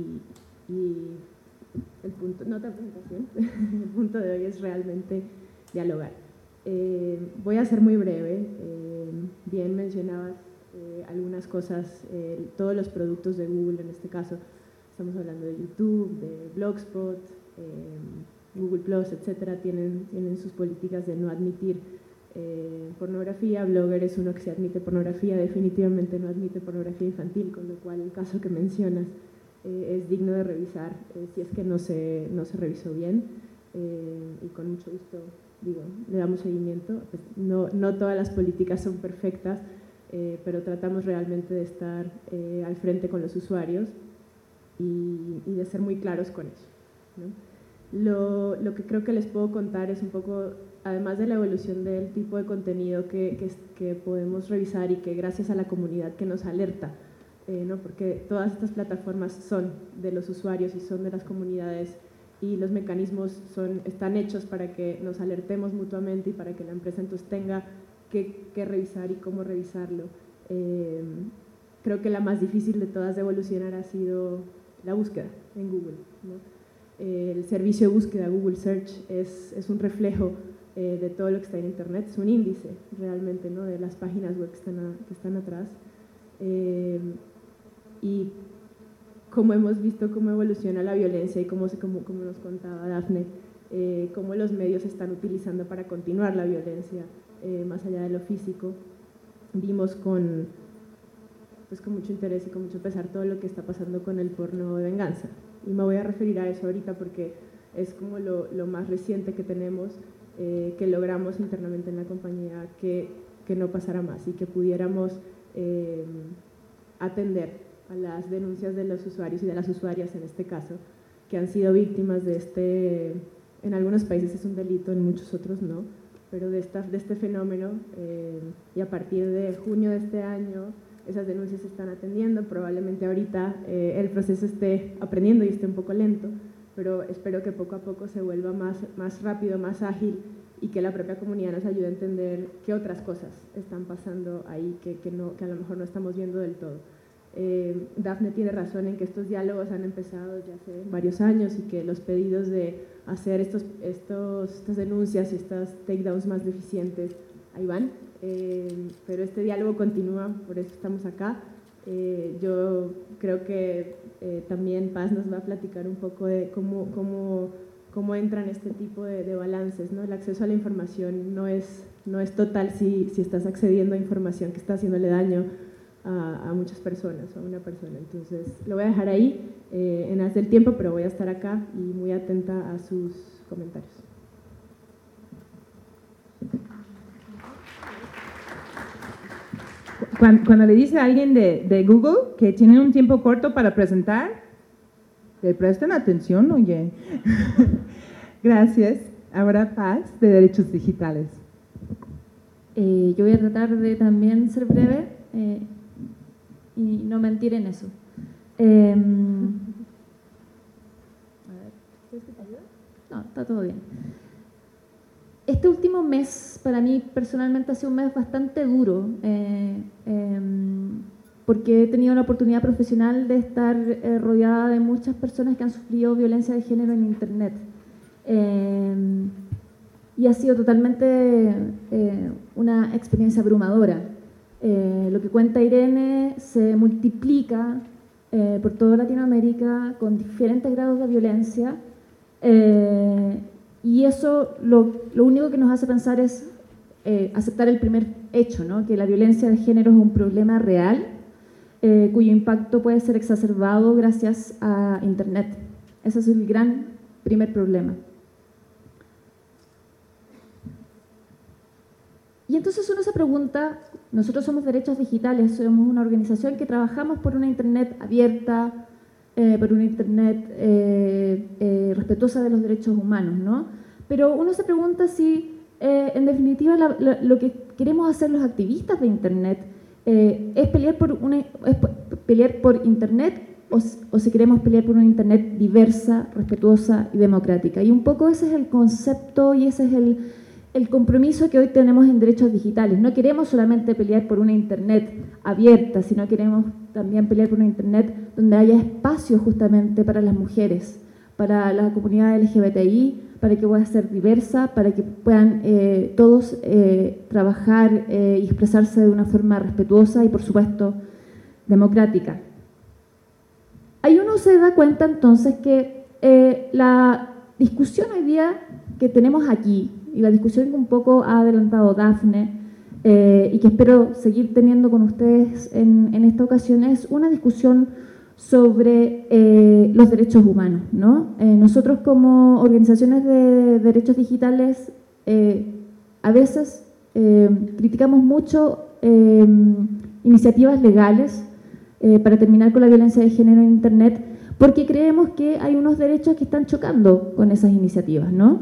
el punto, no otra presentación, el punto de hoy es realmente dialogar. Voy a ser muy breve. Bien mencionabas algunas cosas, todos los productos de Google en este caso, estamos hablando de YouTube, de Blogspot, Google Plus, etcétera, tienen sus políticas de no admitir pornografía. Blogger es uno que se admite pornografía, definitivamente no admite pornografía infantil, con lo cual el caso que mencionas es digno de revisar si es que no se revisó bien, y con mucho gusto le damos seguimiento. Pues no todas las políticas son perfectas, pero tratamos realmente de estar al frente con los usuarios y de ser muy claros con eso, ¿no? Lo que creo que les puedo contar es un poco, además de la evolución del tipo de contenido que podemos revisar y que gracias a la comunidad que nos alerta, ¿no? Porque todas estas plataformas son de los usuarios y son de las comunidades y los mecanismos están hechos para que nos alertemos mutuamente y para que la empresa entonces tenga que revisar y cómo revisarlo. Creo que la más difícil de todas de evolucionar ha sido la búsqueda en Google, ¿no? El servicio de búsqueda Google Search es un reflejo de todo lo que está en Internet, es un índice realmente, ¿no? De las páginas web que están atrás. Y cómo hemos visto cómo evoluciona la violencia y como nos contaba Dafne, cómo los medios se están utilizando para continuar la violencia más allá de lo físico. Vimos con mucho interés y con mucho pesar todo lo que está pasando con el porno de venganza. Y me voy a referir a eso ahorita porque es como lo más reciente que tenemos, que logramos internamente en la compañía que no pasara más y que pudiéramos atender a las denuncias de los usuarios y de las usuarias en este caso, que han sido víctimas de en algunos países es un delito, en muchos otros no, pero de este fenómeno, y a partir de junio de este año esas denuncias se están atendiendo. Probablemente ahorita el proceso esté aprendiendo y esté un poco lento, pero espero que poco a poco se vuelva más rápido, más ágil y que la propia comunidad nos ayude a entender qué otras cosas están pasando ahí que a lo mejor no estamos viendo del todo. Dafne tiene razón en que estos diálogos han empezado ya hace varios años y que los pedidos de hacer estas denuncias y estas takedowns más deficientes, ahí van, pero este diálogo continúa, por eso estamos acá. Yo creo que también Paz nos va a platicar un poco de cómo entran este tipo de balances, ¿no? El acceso a la información no es total si estás accediendo a información que está haciéndole daño a muchas personas, a una persona. Entonces, lo voy a dejar ahí en haz del tiempo, pero voy a estar acá y muy atenta a sus comentarios. Cuando le dice a alguien de Google que tienen un tiempo corto para presentar, le prestan atención, oye. Gracias. Ahora Paz, de Derechos Digitales. Yo voy a tratar de también ser breve y no mentir en eso. A ver, ¿quieres que te ayude? No, está todo bien. Este último mes para mí personalmente ha sido un mes bastante duro porque he tenido la oportunidad profesional de estar rodeada de muchas personas que han sufrido violencia de género en Internet. Y ha sido totalmente una experiencia abrumadora. Lo que cuenta Irene se multiplica por toda Latinoamérica con diferentes grados de violencia y eso lo único que nos hace pensar es aceptar el primer hecho, ¿no? Que la violencia de género es un problema real cuyo impacto puede ser exacerbado gracias a Internet. Ese es el gran primer problema. Y entonces uno se pregunta, nosotros somos Derechos Digitales, somos una organización que trabajamos por una Internet abierta, por una Internet respetuosa de los derechos humanos, ¿no? Pero uno se pregunta si, en definitiva, lo que queremos hacer los activistas de Internet es pelear por Internet o si queremos pelear por una Internet diversa, respetuosa y democrática. Y un poco ese es el concepto y ese es el compromiso que hoy tenemos en Derechos Digitales. No queremos solamente pelear por una Internet abierta, sino queremos también pelear por una Internet donde haya espacio justamente para las mujeres, para la comunidad LGBTI, para que pueda ser diversa, para que puedan todos trabajar y expresarse de una forma respetuosa y, por supuesto, democrática. Ahí uno se da cuenta entonces que la discusión hoy día que tenemos aquí, y la discusión que un poco ha adelantado Dafne y que espero seguir teniendo con ustedes en esta ocasión, es una discusión sobre los derechos humanos, ¿no? Nosotros como organizaciones de derechos digitales a veces criticamos mucho iniciativas legales para terminar con la violencia de género en Internet porque creemos que hay unos derechos que están chocando con esas iniciativas, ¿no?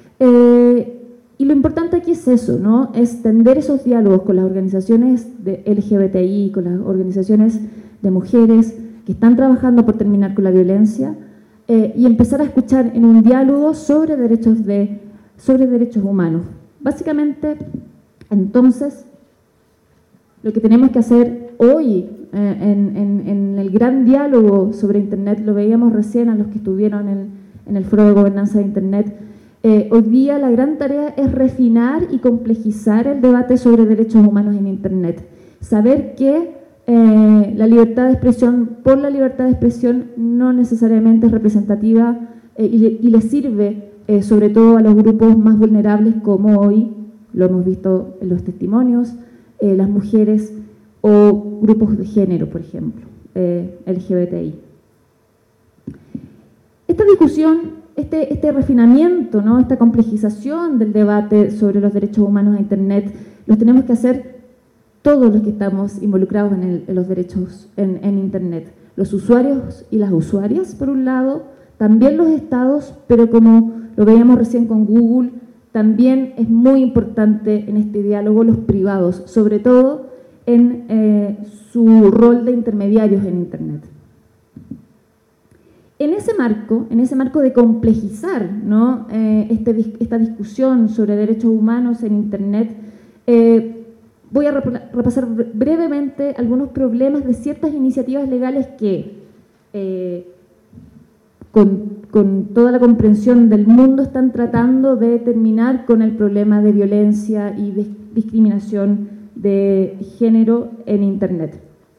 Y lo importante aquí es eso, ¿no? Es tender esos diálogos con las organizaciones de LGBTI, con las organizaciones de mujeres que están trabajando por terminar con la violencia y empezar a escuchar en un diálogo sobre derechos humanos. Básicamente, entonces, lo que tenemos que hacer hoy en el gran diálogo sobre Internet, lo veíamos recién a los que estuvieron en el Foro de Gobernanza de Internet, hoy día la gran tarea es refinar y complejizar el debate sobre derechos humanos en Internet. Saber que la libertad de expresión, por la libertad de expresión, no necesariamente es representativa y le sirve sobre todo a los grupos más vulnerables como hoy, lo hemos visto en los testimonios, las mujeres o grupos de género, por ejemplo, LGBTI. Esta discusión, este refinamiento, ¿no? Esta complejización del debate sobre los derechos humanos a Internet, los tenemos que hacer todos los que estamos involucrados en los derechos en Internet. Los usuarios y las usuarias, por un lado, también los estados, pero como lo veíamos recién con Google, también es muy importante en este diálogo los privados, sobre todo en su rol de intermediarios en Internet. En ese marco de complejizar, ¿no? esta discusión sobre derechos humanos en Internet, Voy a repasar brevemente algunos problemas de ciertas iniciativas legales que, con toda la comprensión del mundo, están tratando de terminar con el problema de violencia y de discriminación de género en Internet.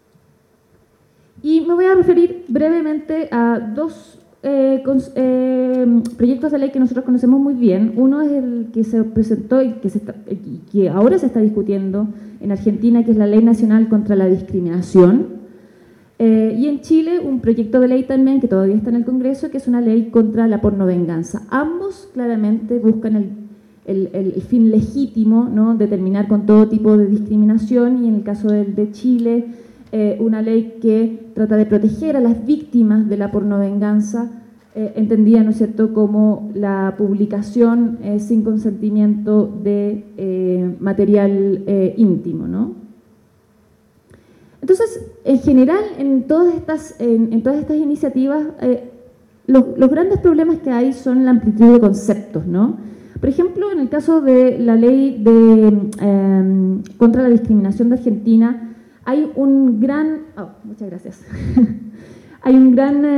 Y me voy a referir brevemente a dos proyectos de ley que nosotros conocemos muy bien. Uno es el que se presentó y que ahora se está discutiendo en Argentina, que es la Ley Nacional contra la Discriminación. Y en Chile un proyecto de ley también que todavía está en el Congreso, que es una ley contra la pornovenganza. Ambos claramente buscan el fin legítimo, ¿no?, de terminar con todo tipo de discriminación, y en el caso de Chile, una ley que trata de proteger a las víctimas de la pornovenganza, entendida, ¿no es cierto?, como la publicación sin consentimiento de material íntimo, ¿no? Entonces, en general, en todas estas iniciativas, los grandes problemas que hay son la amplitud de conceptos, ¿no? Por ejemplo, en el caso de la ley contra la discriminación de Argentina, hay un gran... muchas gracias. Hay un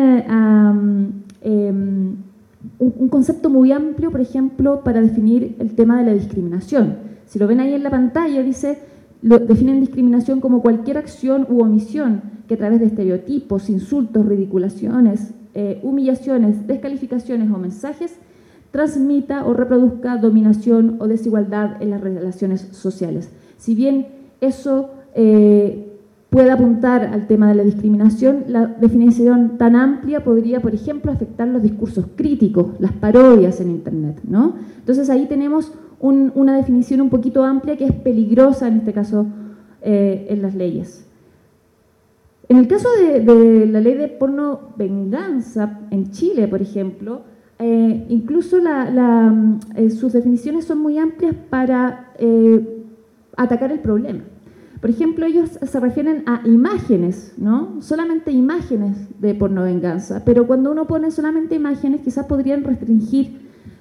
concepto muy amplio, por ejemplo, para definir el tema de la discriminación. Si lo ven ahí en la pantalla, definen discriminación como cualquier acción u omisión que a través de estereotipos, insultos, ridiculaciones, humillaciones, descalificaciones o mensajes transmita o reproduzca dominación o desigualdad en las relaciones sociales. Si bien eso puede apuntar al tema de la discriminación, la definición tan amplia podría, por ejemplo, afectar los discursos críticos, las parodias en Internet, ¿no? Entonces ahí tenemos una definición un poquito amplia que es peligrosa en este caso en las leyes. En el caso de la ley de pornovenganza en Chile, por ejemplo, incluso sus definiciones son muy amplias para atacar el problema. Por ejemplo, ellos se refieren a imágenes, ¿no? Solamente imágenes de pornovenganza, pero cuando uno pone solamente imágenes, quizás podrían restringir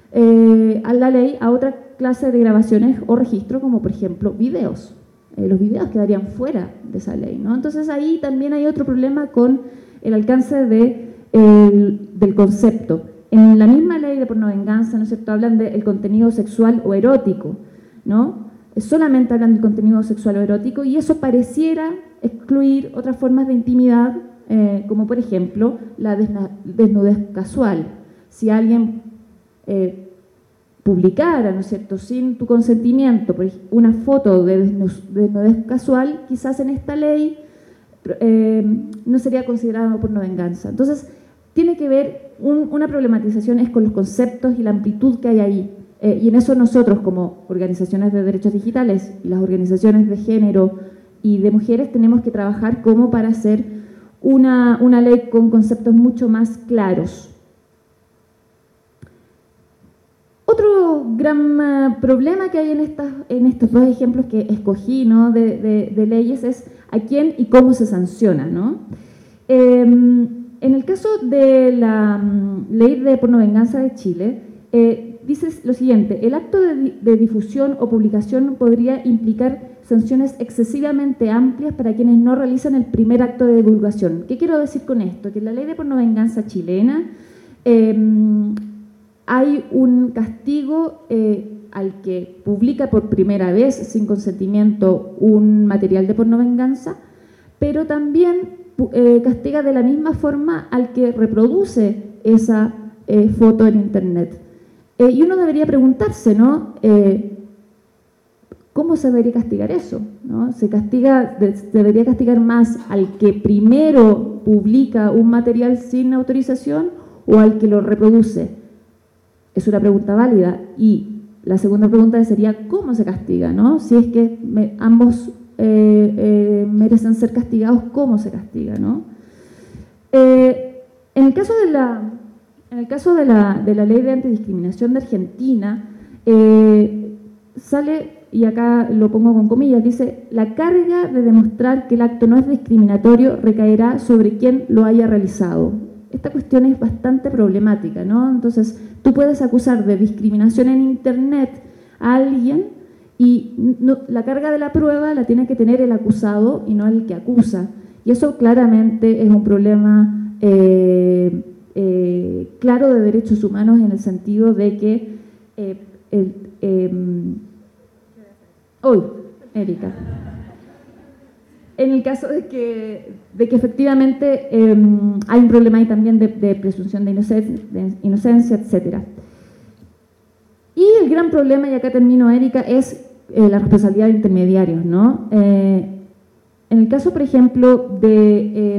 a la ley a otra clase de grabaciones o registro, como por ejemplo videos. Los videos quedarían fuera de esa ley, ¿no? Entonces ahí también hay otro problema con el alcance del concepto. En la misma ley de pornovenganza, ¿no es cierto?, hablan del contenido sexual o erótico, ¿no? Solamente hablan del contenido sexual o erótico, y eso pareciera excluir otras formas de intimidad, como por ejemplo la desnudez casual. Si alguien publicara, ¿no es cierto?, sin tu consentimiento, una foto de desnudez casual, quizás en esta ley no sería considerado pornovenganza. Entonces, tiene que ver, una problematización es con los conceptos y la amplitud que hay ahí. Y en eso nosotros, como organizaciones de derechos digitales y las organizaciones de género y de mujeres, tenemos que trabajar como para hacer una ley con conceptos mucho más claros. Otro gran problema que hay en estos dos ejemplos que escogí, ¿no?, de leyes es a quién y cómo se sanciona, ¿no? En el caso de la ley de pornovenganza de Chile, dice lo siguiente: el acto de difusión o publicación podría implicar sanciones excesivamente amplias para quienes no realizan el primer acto de divulgación. ¿Qué quiero decir con esto? Que en la ley de pornovenganza chilena hay un castigo al que publica por primera vez sin consentimiento un material de pornovenganza, pero también castiga de la misma forma al que reproduce esa foto en Internet. Y uno debería preguntarse, ¿no?, ¿cómo se debería castigar eso? ¿No? ¿Debería castigar más al que primero publica un material sin autorización o al que lo reproduce? Es una pregunta válida. Y la segunda pregunta sería, ¿cómo se castiga? ¿No? Si es que ambos merecen ser castigados, ¿cómo se castiga? ¿No? En el caso de la ley de antidiscriminación de Argentina, sale, y acá lo pongo con comillas, dice: la carga de demostrar que el acto no es discriminatorio recaerá sobre quien lo haya realizado. Esta cuestión es bastante problemática, ¿no? Entonces, tú puedes acusar de discriminación en Internet a alguien Y la carga de la prueba la tiene que tener el acusado y no el que acusa. Y eso claramente es un problema claro de derechos humanos, en el sentido de que Erika, en el caso de que efectivamente hay un problema ahí también de presunción de inocencia, etc. Y el gran problema, y acá termino, Erika, es la responsabilidad de intermediarios, ¿no? En el caso, por ejemplo, de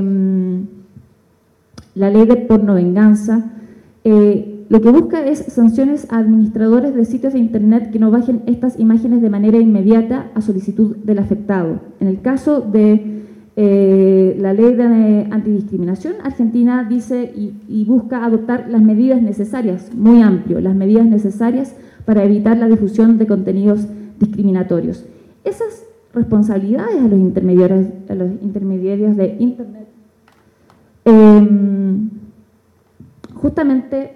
la ley de pornovenganza, lo que busca es sanciones a administradores de sitios de internet que no bajen estas imágenes de manera inmediata a solicitud del afectado. En el caso de la ley de antidiscriminación, Argentina dice y busca adoptar las medidas necesarias, muy amplio, las medidas necesarias para evitar la difusión de contenidos discriminatorios. Esas responsabilidades a los intermediarios de internet justamente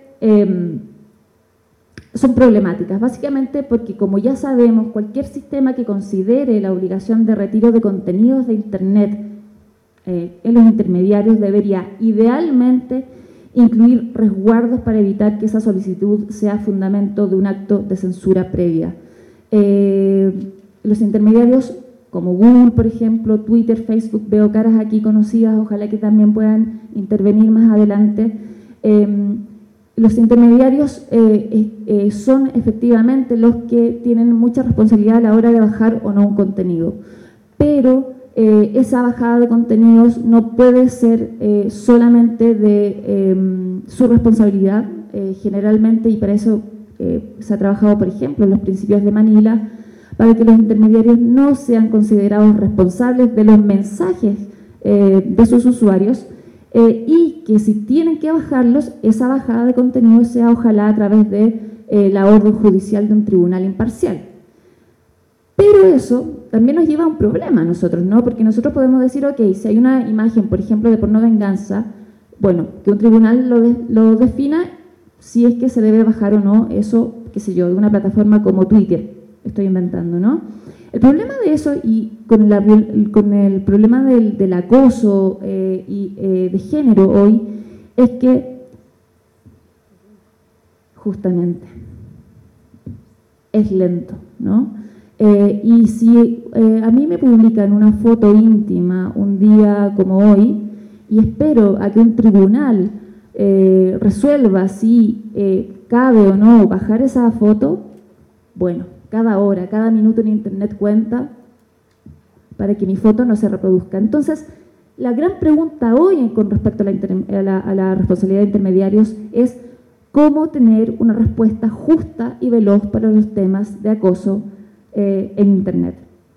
son problemáticas, básicamente porque, como ya sabemos, cualquier sistema que considere la obligación de retiro de contenidos de internet en los intermediarios debería idealmente incluir resguardos para evitar que esa solicitud sea fundamento de un acto de censura previa. Los intermediarios como Google, por ejemplo, Twitter, Facebook, veo caras aquí conocidas, ojalá que también puedan intervenir más adelante. Los intermediarios son efectivamente los que tienen mucha responsabilidad a la hora de bajar o no un contenido, pero esa bajada de contenidos no puede ser solamente de su responsabilidad, generalmente, y para eso se ha trabajado, por ejemplo, en los principios de Manila, para que los intermediarios no sean considerados responsables de los mensajes de sus usuarios, y que si tienen que bajarlos, esa bajada de contenido sea ojalá a través de la orden judicial de un tribunal imparcial. Pero eso también nos lleva a un problema a nosotros, ¿no? Porque nosotros podemos decir, ok, si hay una imagen, por ejemplo, de pornovenganza, bueno, que un tribunal lo defina si es que se debe bajar o no eso, qué sé yo, de una plataforma como Twitter, estoy inventando, ¿no? El problema de eso, y con el problema del acoso de género hoy, es que justamente es lento, ¿no? Y si a mí me publican una foto íntima un día como hoy, y espero a que un tribunal resuelva si cabe o no bajar esa foto, bueno, cada hora, cada minuto en internet cuenta para que mi foto no se reproduzca. Entonces, la gran pregunta hoy con respecto a la responsabilidad de intermediarios es cómo tener una respuesta justa y veloz para los temas de acoso en internet.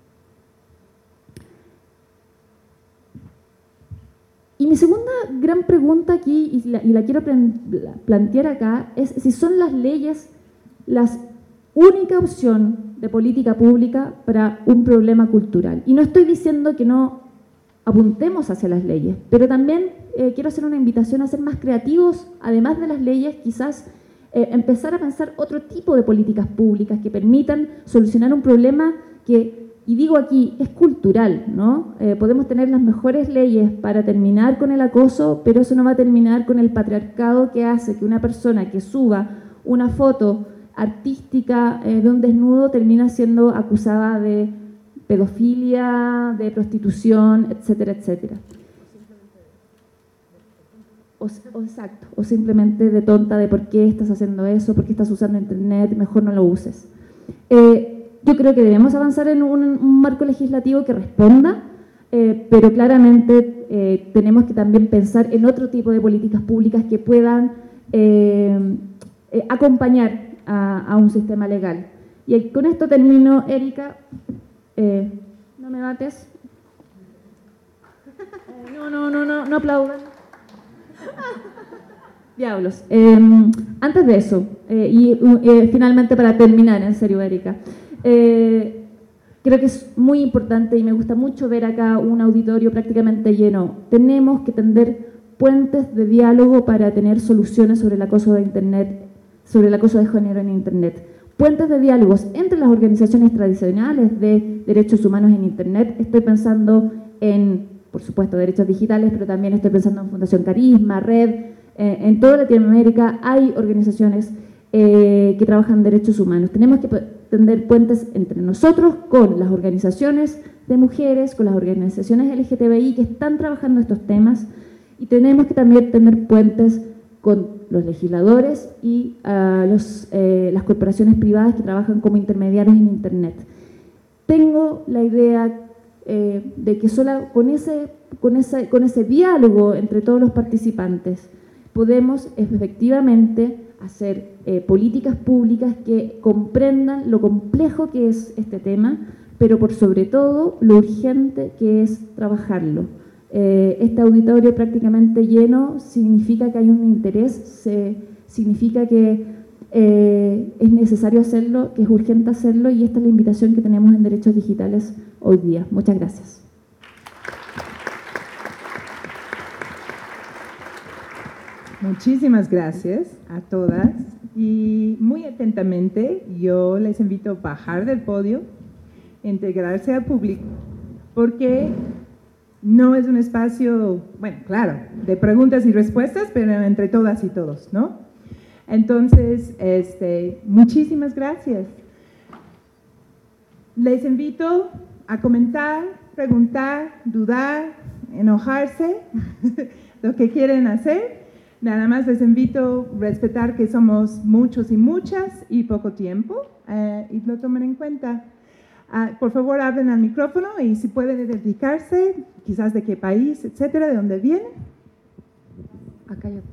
Y mi segunda gran pregunta aquí, y la quiero plantear acá, es si son las leyes las única opción de política pública para un problema cultural. Y no estoy diciendo que no apuntemos hacia las leyes, pero también quiero hacer una invitación a ser más creativos, además de las leyes, quizás empezar a pensar otro tipo de políticas públicas que permitan solucionar un problema que, y digo aquí, es cultural, ¿no? Podemos tener las mejores leyes para terminar con el acoso, pero eso no va a terminar con el patriarcado que hace que una persona que suba una foto artística de un desnudo termina siendo acusada de pedofilia, de prostitución, etcétera, etcétera. Exacto, o simplemente de tonta de por qué estás haciendo eso, por qué estás usando internet, mejor no lo uses. Yo creo que debemos avanzar en un marco legislativo que responda, pero claramente tenemos que también pensar en otro tipo de políticas públicas que puedan acompañar a un sistema legal. Y con esto termino, Erika. No me bates. No aplaudan. Diablos. Antes de eso, finalmente para terminar, en serio, Erika, creo que es muy importante y me gusta mucho ver acá un auditorio prácticamente lleno. Tenemos que tender puentes de diálogo para tener soluciones sobre el acoso de Internet, sobre el acoso de género en Internet. puentes de diálogos entre las organizaciones tradicionales de derechos humanos en Internet. Estoy pensando en, por supuesto, derechos digitales, pero también estoy pensando en Fundación Carisma, Red. En toda Latinoamérica hay organizaciones que trabajan en derechos humanos. Tenemos que tender puentes entre nosotros con las organizaciones de mujeres, con las organizaciones LGTBI que están trabajando estos temas, y tenemos que también tener puentes con los legisladores y las corporaciones privadas que trabajan como intermediarios en Internet. Tengo la idea de que solo con ese diálogo entre todos los participantes podemos efectivamente hacer políticas públicas que comprendan lo complejo que es este tema, pero por sobre todo lo urgente que es trabajarlo. Este auditorio prácticamente lleno significa que hay un interés, significa que es necesario hacerlo, que es urgente hacerlo, y esta es la invitación que tenemos en Derechos Digitales hoy día. Muchas gracias. Muchísimas gracias a todas, y muy atentamente yo les invito a bajar del podio, integrarse al público, porque no es un espacio, bueno, claro, de preguntas y respuestas, pero entre todas y todos, ¿no? Entonces, muchísimas gracias. Les invito a comentar, preguntar, dudar, enojarse, lo que quieren hacer. Nada más les invito a respetar que somos muchos y muchas y poco tiempo, y lo tomen en cuenta. Por favor, hablen al micrófono y si pueden identificarse, quizás de qué país, etcétera, de dónde vienen. Acá yo.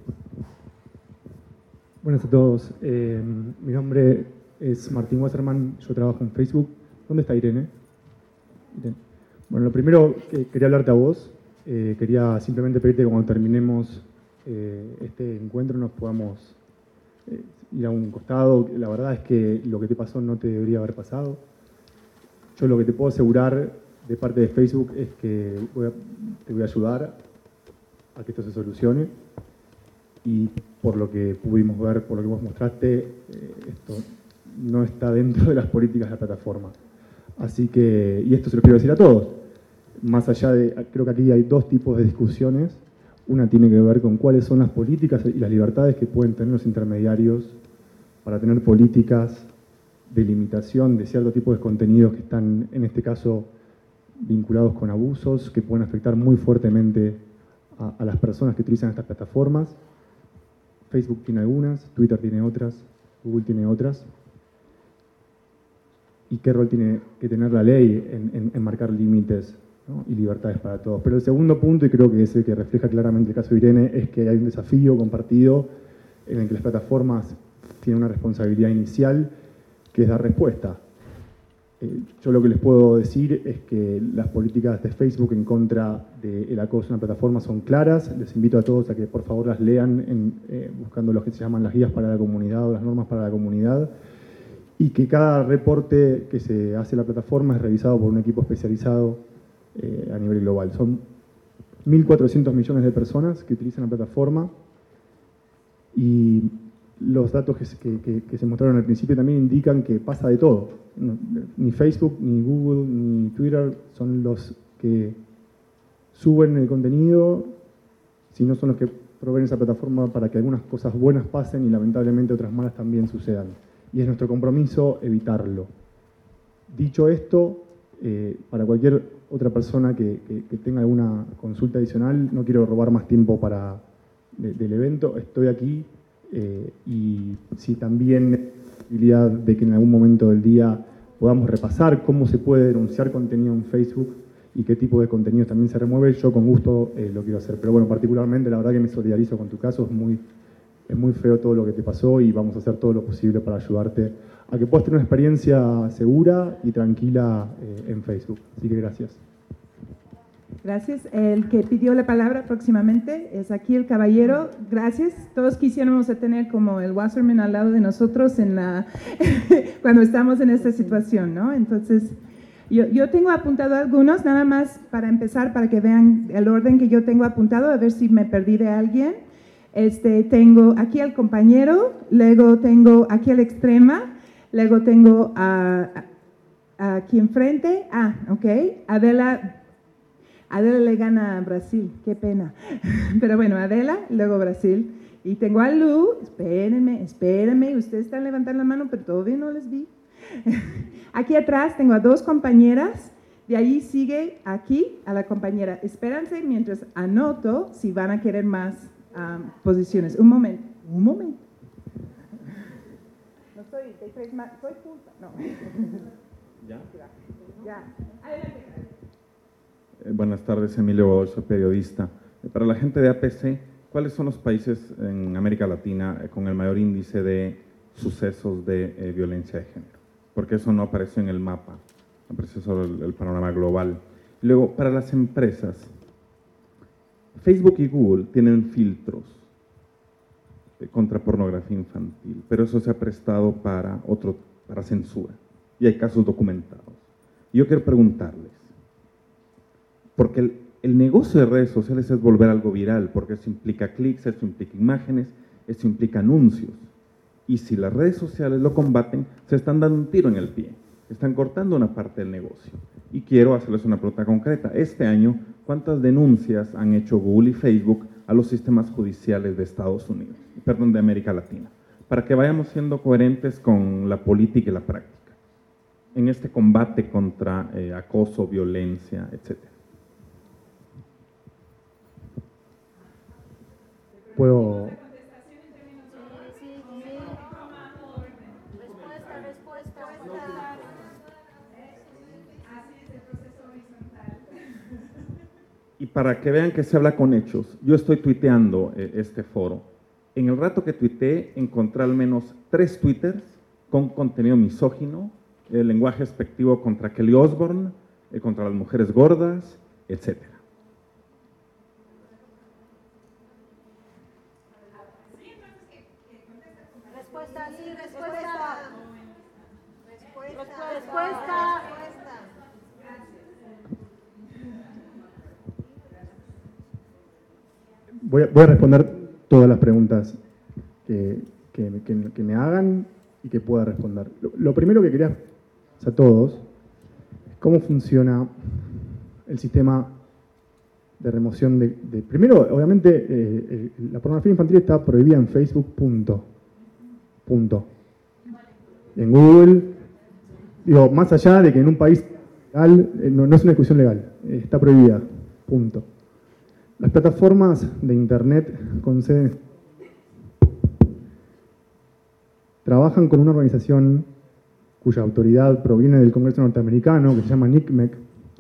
Buenas a todos. Mi nombre es Martín Wasserman, yo trabajo en Facebook. ¿Dónde está Irene? Irene. Bueno, lo primero que quería hablarte a vos, quería simplemente pedirte que cuando terminemos este encuentro nos podamos ir a un costado. La verdad es que lo que te pasó no te debería haber pasado. Yo lo que te puedo asegurar de parte de Facebook es que te voy a ayudar a que esto se solucione, y por lo que pudimos ver, por lo que vos mostraste, esto no está dentro de las políticas de la plataforma. Así que, y esto se lo quiero decir a todos, más allá de, creo que aquí hay dos tipos de discusiones. Una tiene que ver con cuáles son las políticas y las libertades que pueden tener los intermediarios para tener políticas de limitación de cierto tipo de contenidos que están, en este caso, vinculados con abusos que pueden afectar muy fuertemente a las personas que utilizan estas plataformas. Facebook tiene algunas, Twitter tiene otras, Google tiene otras. ¿Y qué rol tiene que tener la ley en marcar límites, ¿no? Y libertades para todos? Pero el segundo punto, y creo que es el que refleja claramente el caso de Irene, es que hay un desafío compartido en el que las plataformas tienen una responsabilidad inicial, que es dar respuesta. Yo lo que les puedo decir es que las políticas de Facebook en contra del acoso en la plataforma son claras. Les invito a todos a que por favor las lean buscando lo que se llaman las guías para la comunidad o las normas para la comunidad, y que cada reporte que se hace en la plataforma es revisado por un equipo especializado a nivel global. Son 1.400 millones de personas que utilizan la plataforma, y los datos que se mostraron al principio también indican que pasa de todo. Ni Facebook, ni Google, ni Twitter son los que suben el contenido, sino son los que proveen esa plataforma para que algunas cosas buenas pasen y lamentablemente otras malas también sucedan. Y es nuestro compromiso evitarlo. Dicho esto, para cualquier otra persona que tenga alguna consulta adicional, no quiero robar más tiempo del evento, estoy aquí. Y si también hay posibilidad de que en algún momento del día podamos repasar cómo se puede denunciar contenido en Facebook y qué tipo de contenido también se remueve, yo con gusto lo quiero hacer. Pero bueno, particularmente la verdad que me solidarizo con tu caso, es muy feo todo lo que te pasó, y vamos a hacer todo lo posible para ayudarte a que puedas tener una experiencia segura y tranquila en Facebook. Así que gracias. Gracias. El que pidió la palabra próximamente es aquí el caballero. Gracias. Todos quisiéramos tener como el Wasserman al lado de nosotros cuando estamos en esta situación, ¿no? Entonces, yo tengo apuntado algunos, nada más para empezar, para que vean el orden que yo tengo apuntado, a ver si me perdí de alguien. Tengo aquí al compañero, luego tengo aquí a la extrema, Luego tengo aquí enfrente, ok, Adela le gana a Brasil, qué pena. Pero bueno, Adela, luego Brasil. Y tengo a Lu, espérenme, ustedes están levantando la mano, pero todavía no les vi. Aquí atrás tengo a 2 compañeras, de ahí sigue aquí a la compañera. Espérense mientras anoto si van a querer más posiciones. Un momento. No soy de 3 más, soy punta, no. Ya. Adelante. Buenas tardes, Emilio Godoy, soy periodista. Para la gente de APC, ¿cuáles son los países en América Latina con el mayor índice de sucesos de violencia de género? Porque eso no apareció en el mapa, apareció solo el panorama global. Y luego, para las empresas, Facebook y Google tienen filtros contra pornografía infantil, pero eso se ha prestado para censura, y hay casos documentados. Y yo quiero preguntarles, porque el negocio de redes sociales es volver algo viral, porque eso implica clics, eso implica imágenes, eso implica anuncios. Y si las redes sociales lo combaten, se están dando un tiro en el pie, están cortando una parte del negocio. Y quiero hacerles una pregunta concreta. Este año, ¿cuántas denuncias han hecho Google y Facebook a los sistemas judiciales de Estados Unidos, de América Latina? Para que vayamos siendo coherentes con la política y la práctica, en este combate contra acoso, violencia, etc. Puedo... Y para que vean que se habla con hechos, yo estoy tuiteando este foro. En el rato que tuiteé, encontré al menos 3 twitters con contenido misógino, lenguaje despectivo contra Kelly Osbourne, contra las mujeres gordas, etc. Respuesta. Voy a responder todas las preguntas que me hagan y que pueda responder. Lo primero que quería a todos es cómo funciona el sistema de remoción de primero, obviamente, la pornografía infantil está prohibida en Facebook, punto. En Google, digo, más allá de que en un país legal, no es una discusión legal, está prohibida, punto. Las plataformas de Internet con sede trabajan con una organización cuya autoridad proviene del Congreso norteamericano, que se llama NCMEC,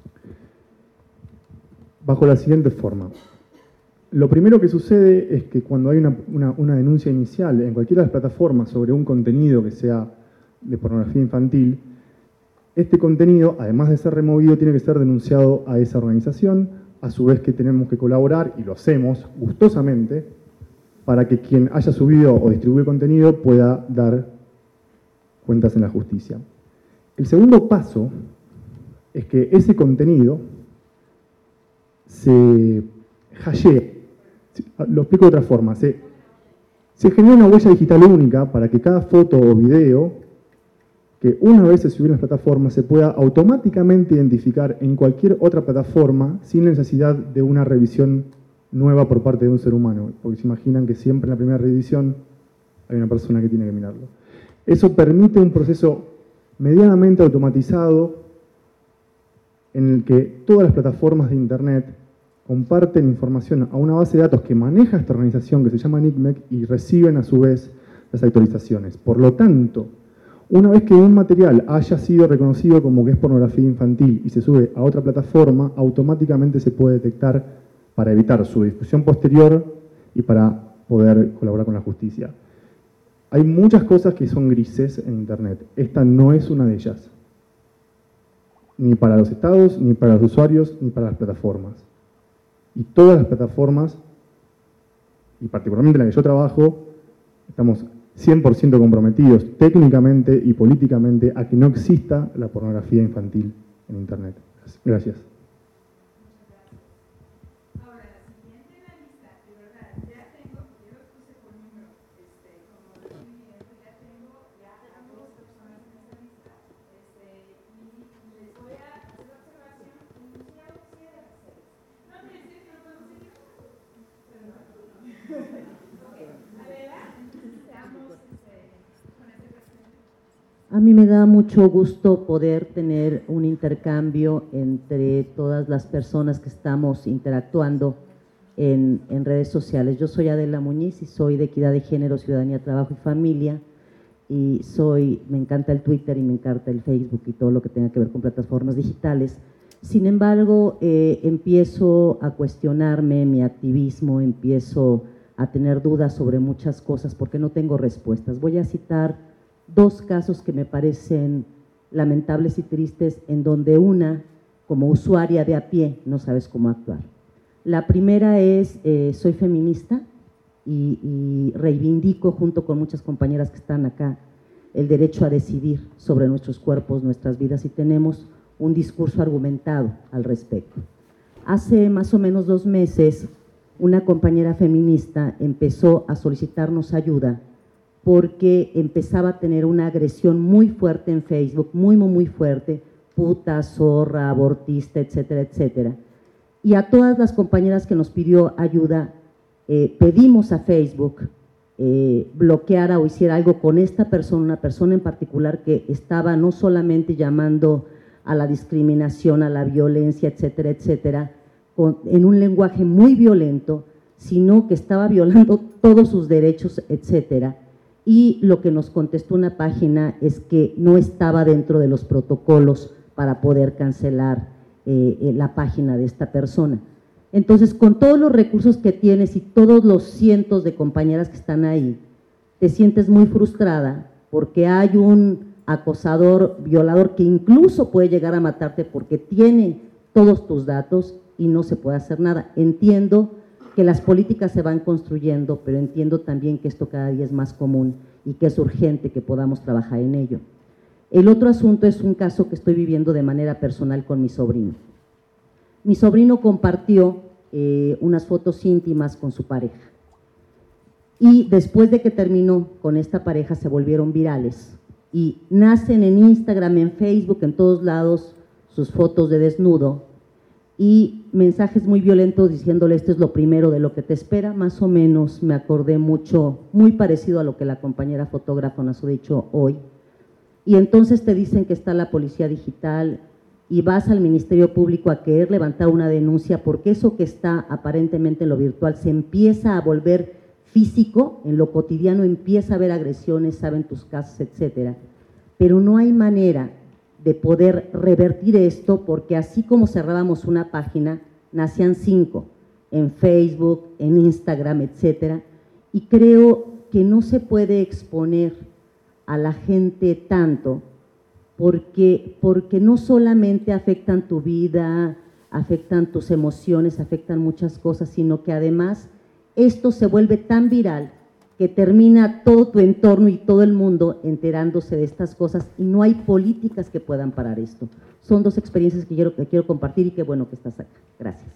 bajo la siguiente forma. Lo primero que sucede es que cuando hay una denuncia inicial en cualquiera de las plataformas sobre un contenido que sea de pornografía infantil, este contenido, además de ser removido, tiene que ser denunciado a esa organización, a su vez que tenemos que colaborar, y lo hacemos gustosamente, para que quien haya subido o distribuido contenido pueda dar cuentas en la justicia. El segundo paso es que ese contenido se hashea. Lo explico de otra forma. Se genera una huella digital única para que cada foto o video que una vez se subió en las plataformas se pueda automáticamente identificar en cualquier otra plataforma sin necesidad de una revisión nueva por parte de un ser humano, porque se imaginan que siempre en la primera revisión hay una persona que tiene que mirarlo. Eso permite un proceso medianamente automatizado en el que todas las plataformas de Internet comparten información a una base de datos que maneja esta organización que se llama NCMEC y reciben a su vez las actualizaciones. Por lo tanto, una vez que un material haya sido reconocido como que es pornografía infantil y se sube a otra plataforma, automáticamente se puede detectar para evitar su difusión posterior y para poder colaborar con la justicia. Hay muchas cosas que son grises en Internet. Esta no es una de ellas. Ni para los estados, ni para los usuarios, ni para las plataformas. Y todas las plataformas, y particularmente la que yo trabajo, estamos 100% comprometidos técnicamente y políticamente a que no exista la pornografía infantil en Internet. Gracias. Ahora, la siguiente en la lista, de verdad, ya tengo, yo los puse por número, como lo estoy viendo, ya tengo a 2 personas A mí me da mucho gusto poder tener un intercambio entre todas las personas que estamos interactuando en redes sociales. Yo soy Adela Muñiz y soy de Equidad de Género, Ciudadanía, Trabajo y Familia, y me encanta el Twitter y me encanta el Facebook y todo lo que tenga que ver con plataformas digitales. Sin embargo, empiezo a cuestionarme mi activismo, empiezo a tener dudas sobre muchas cosas porque no tengo respuestas. Voy a citar 2 casos que me parecen lamentables y tristes, en donde una, como usuaria de a pie, no sabes cómo actuar. La primera es, soy feminista y reivindico junto con muchas compañeras que están acá el derecho a decidir sobre nuestros cuerpos, nuestras vidas, y tenemos un discurso argumentado al respecto. Hace más o menos 2 meses, una compañera feminista empezó a solicitarnos ayuda porque empezaba a tener una agresión muy fuerte en Facebook, muy fuerte, puta, zorra, abortista, etcétera, etcétera. Y a todas las compañeras que nos pidió ayuda, pedimos a Facebook bloqueara o hiciera algo con esta persona, una persona en particular que estaba no solamente llamando a la discriminación, a la violencia, etcétera, etcétera, en un lenguaje muy violento, sino que estaba violando todos sus derechos, etcétera. Y lo que nos contestó una página es que no estaba dentro de los protocolos para poder cancelar la página de esta persona. Entonces, con todos los recursos que tienes y todos los cientos de compañeras que están ahí, te sientes muy frustrada porque hay un acosador, violador, que incluso puede llegar a matarte porque tiene todos tus datos y no se puede hacer nada. Entiendo que las políticas se van construyendo, pero entiendo también que esto cada día es más común y que es urgente que podamos trabajar en ello. El otro asunto es un caso que estoy viviendo de manera personal con mi sobrino. Mi sobrino compartió unas fotos íntimas con su pareja y después de que terminó con esta pareja se volvieron virales y nacen en Instagram, en Facebook, en todos lados sus fotos de desnudo y mensajes muy violentos diciéndole esto es lo primero de lo que te espera. Más o menos me acordé mucho, muy parecido a lo que la compañera fotógrafa nos ha dicho hoy. Y entonces te dicen que está la policía digital y vas al Ministerio Público a querer levantar una denuncia porque eso que está aparentemente en lo virtual se empieza a volver físico, en lo cotidiano empieza a haber agresiones, saben tus casos, etcétera. Pero no hay manera de poder revertir esto porque así como cerrábamos una página, nacían 5 en Facebook, en Instagram, etcétera. Y creo que no se puede exponer a la gente tanto porque no solamente afectan tu vida, afectan tus emociones, afectan muchas cosas, sino que además esto se vuelve tan viral que termina todo tu entorno y todo el mundo enterándose de estas cosas y no hay políticas que puedan parar esto. Son 2 experiencias que quiero compartir y qué bueno que estás acá. Gracias.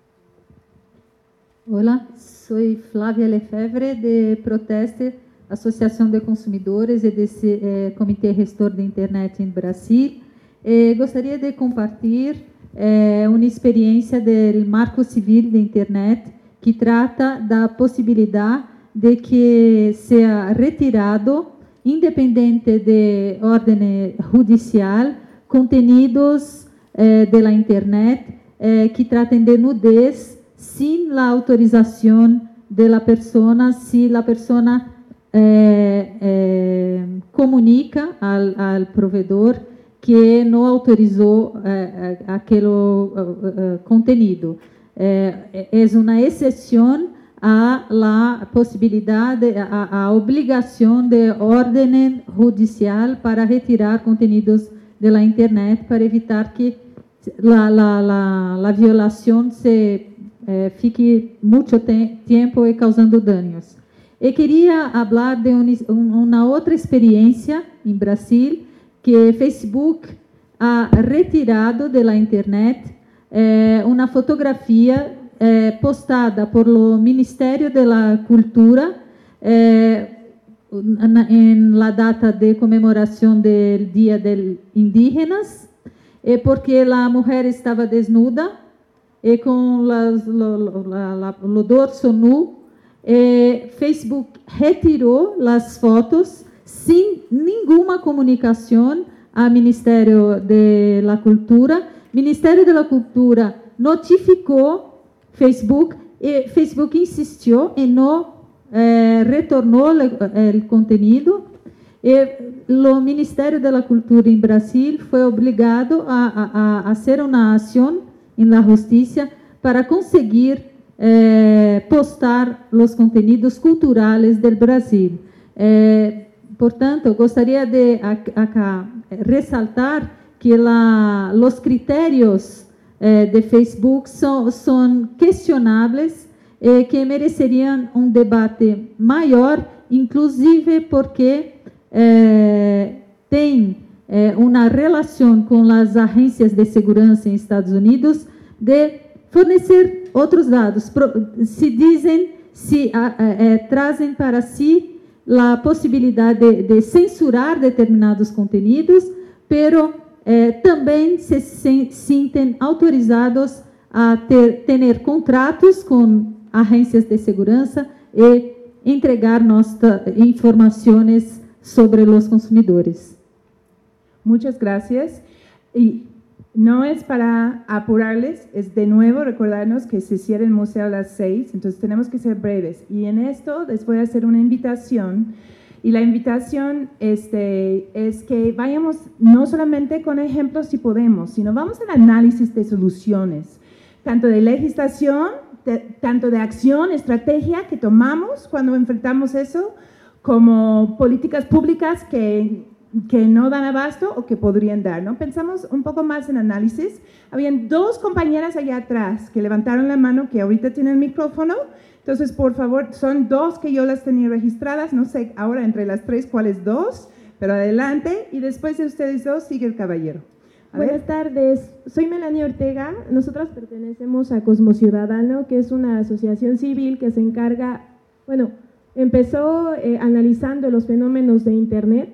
Hola, soy Flávia Lefebvre de Proteste, Associação de Consumidores e desse Comitê Gestor de Internet em Brasil. Gostaria de compartilhar uma experiência do Marco Civil de Internet que trata da possibilidade de que seja retirado, independente de ordem judicial, conteúdos da internet que tratem de nudez sem a autorização da pessoa, se a pessoa comunica al proveedor que no autorizó aquel contenido. Es una excepción a la posibilidad, a obligación de orden judicial para retirar contenidos de la internet para evitar que la violación se fique mucho tiempo y causando daños. Queria falar de uma outra experiência em Brasil que Facebook ha retirado de la internet uma fotografia postada por lo Ministerio de la Cultura en la data de conmemoración del Día de Indígenas, porque la mujer estaba desnuda con lo dorso nu. Facebook retirou as fotos sin ninguna comunicación al Ministerio de la Cultura. Ministerio de la Cultura notificó Facebook y Facebook insistió en no retornó el contenido. El Ministerio de la Cultura en Brasil fue obligado a hacer una acción en la justicia para conseguir postar los contenidos culturales del Brasil. Portanto, gostaria de acá resaltar que los criterios de Facebook son questionables, que merecerían un debate mayor, inclusive porque tem uma relação com as agências de segurança em Estados Unidos de fornecer outros dados. Trazem para si a possibilidade de censurar determinados conteúdos, pero também se sentem autorizados a ter contratos com agências de segurança e entregar nossas informações sobre los consumidores. Muchas gracias. Y no es para apurarles, es de nuevo recordarnos que se cierra el museo a las 6, entonces tenemos que ser breves. Y en esto les voy a hacer una invitación. Y la invitación es que vayamos no solamente con ejemplos si podemos, sino vamos al análisis de soluciones, tanto de legislación, tanto de acción, estrategia que tomamos cuando enfrentamos eso, como políticas públicas que no dan abasto o que podrían dar, ¿no? Pensamos un poco más en análisis. Habían dos compañeras allá atrás que levantaron la mano, que ahorita tienen el micrófono. Entonces, por favor, son dos que yo las tenía registradas. No sé ahora entre las tres cuáles dos, pero adelante. Y después de ustedes dos sigue el caballero. Buenas tardes, soy Melanie Ortega. Nosotras pertenecemos a Cosmo Ciudadano, que es una asociación civil que se encarga, empezó analizando los fenómenos de Internet.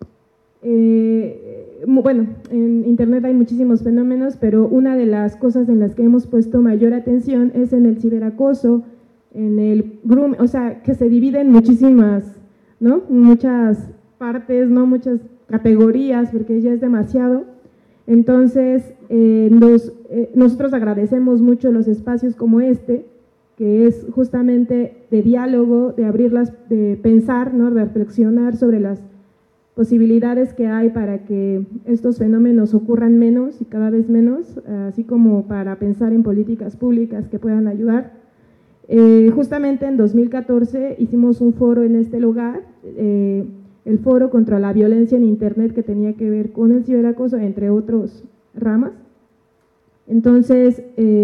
En Internet hay muchísimos fenómenos, pero una de las cosas en las que hemos puesto mayor atención es en el ciberacoso, en el grooming, que se divide en muchísimas, ¿no? Muchas partes, ¿no? Muchas categorías, porque ya es demasiado. Entonces, nosotros agradecemos mucho los espacios como este, que es justamente de diálogo, de abrirlas, de pensar, ¿no? De reflexionar sobre las posibilidades que hay para que estos fenómenos ocurran menos y cada vez menos, así como para pensar en políticas públicas que puedan ayudar. Justamente en 2014 hicimos un foro en este lugar, el foro contra la violencia en Internet, que tenía que ver con el ciberacoso, entre otras ramas. Entonces,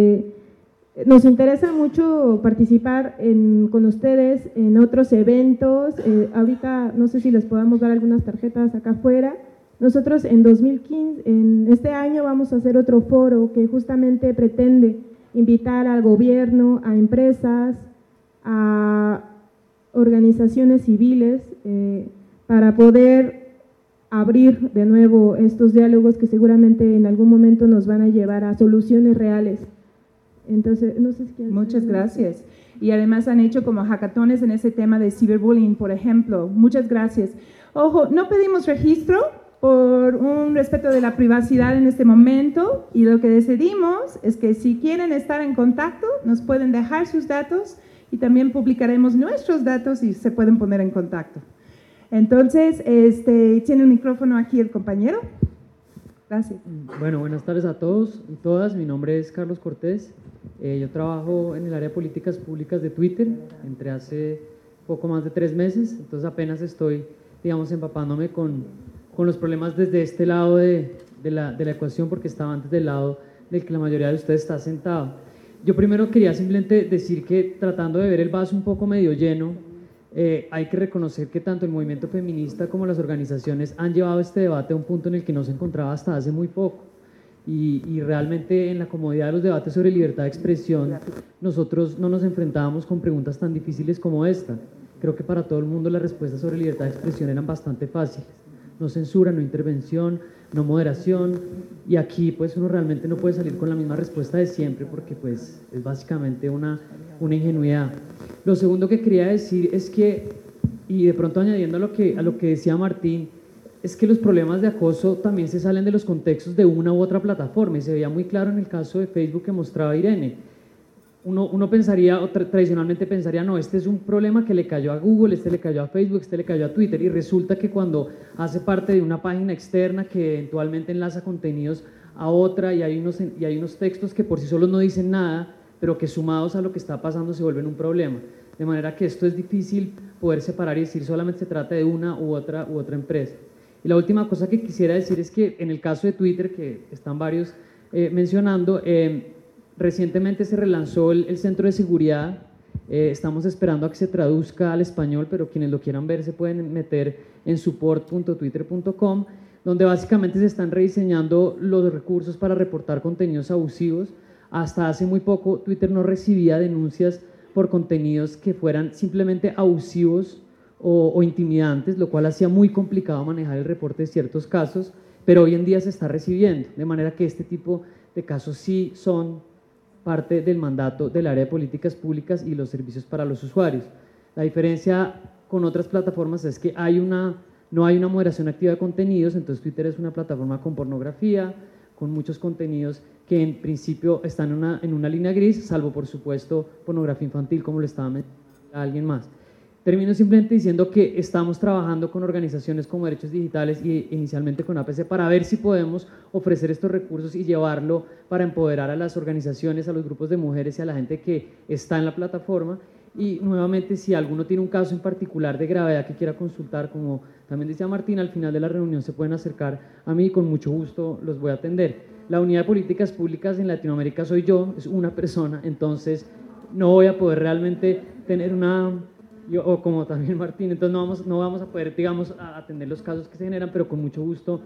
nos interesa mucho participar con ustedes en otros eventos. Ahorita no sé si les podamos dar algunas tarjetas acá afuera. Nosotros en 2015, en este año, vamos a hacer otro foro que justamente pretende invitar al gobierno, a empresas, a organizaciones civiles, para poder abrir de nuevo estos diálogos que seguramente en algún momento nos van a llevar a soluciones reales. Entonces, no sé si quieren... Muchas gracias. Y además han hecho como hackatones en ese tema de ciberbullying, por ejemplo. Muchas gracias. Ojo, no pedimos registro por un respeto de la privacidad en este momento, y lo que decidimos es que si quieren estar en contacto, nos pueden dejar sus datos y también publicaremos nuestros datos y se pueden poner en contacto. Entonces, tiene el micrófono aquí el compañero. Gracias. Bueno, buenas tardes a todos y todas. Mi nombre es Carlos Cortés. Yo trabajo en el área de políticas públicas de Twitter. Entré hace poco más de 3 meses, entonces apenas estoy, digamos, empapándome con los problemas desde este lado de la ecuación, porque estaba antes del lado del que la mayoría de ustedes está sentado. Yo primero quería simplemente decir que, tratando de ver el vaso un poco medio lleno, hay que reconocer que tanto el movimiento feminista como las organizaciones han llevado este debate a un punto en el que no se encontraba hasta hace muy poco. Y realmente en la comodidad de los debates sobre libertad de expresión, nosotros no nos enfrentábamos con preguntas tan difíciles como esta. Creo que para todo el mundo las respuestas sobre libertad de expresión eran bastante fáciles. No censura, no intervención, no moderación, y aquí pues uno realmente no puede salir con la misma respuesta de siempre, porque pues es básicamente una ingenuidad. Lo segundo que quería decir es que Y de pronto añadiendo a lo que decía Martín, es que los problemas de acoso también se salen de los contextos de una u otra plataforma, y se veía muy claro en el caso de Facebook que mostraba Irene. Uno pensaría, o tradicionalmente pensaría, no, este es un problema que le cayó a Google, este le cayó a Facebook, este le cayó a Twitter, y resulta que cuando hace parte de una página externa que eventualmente enlaza contenidos a otra, y hay unos textos que por sí solos no dicen nada, pero que sumados a lo que está pasando se vuelven un problema. De manera que esto es difícil poder separar y decir solamente se trata de una u otra empresa. Y la última cosa que quisiera decir es que en el caso de Twitter, que están varios mencionando, recientemente se relanzó el centro de seguridad. Estamos esperando a que se traduzca al español, pero quienes lo quieran ver se pueden meter en support.twitter.com, donde básicamente se están rediseñando los recursos para reportar contenidos abusivos. Hasta hace muy poco Twitter no recibía denuncias por contenidos que fueran simplemente abusivos o intimidantes, lo cual hacía muy complicado manejar el reporte de ciertos casos, pero hoy en día se está recibiendo, de manera que este tipo de casos sí son parte del mandato del área de políticas públicas y los servicios para los usuarios. La diferencia con otras plataformas es que no hay una moderación activa de contenidos, entonces Twitter es una plataforma con pornografía, con muchos contenidos que en principio están en una línea gris, salvo por supuesto pornografía infantil, como lo estaba mencionando alguien más. Termino simplemente diciendo que estamos trabajando con organizaciones como Derechos Digitales y inicialmente con APC para ver si podemos ofrecer estos recursos y llevarlo para empoderar a las organizaciones, a los grupos de mujeres y a la gente que está en la plataforma. Y nuevamente, si alguno tiene un caso en particular de gravedad que quiera consultar, como también decía Martín, al final de la reunión se pueden acercar a mí y con mucho gusto los voy a atender. La unidad de políticas públicas en Latinoamérica soy yo, es una persona, entonces no voy a poder realmente tener o como también Martín, entonces no vamos a poder, digamos, atender los casos que se generan, pero con mucho gusto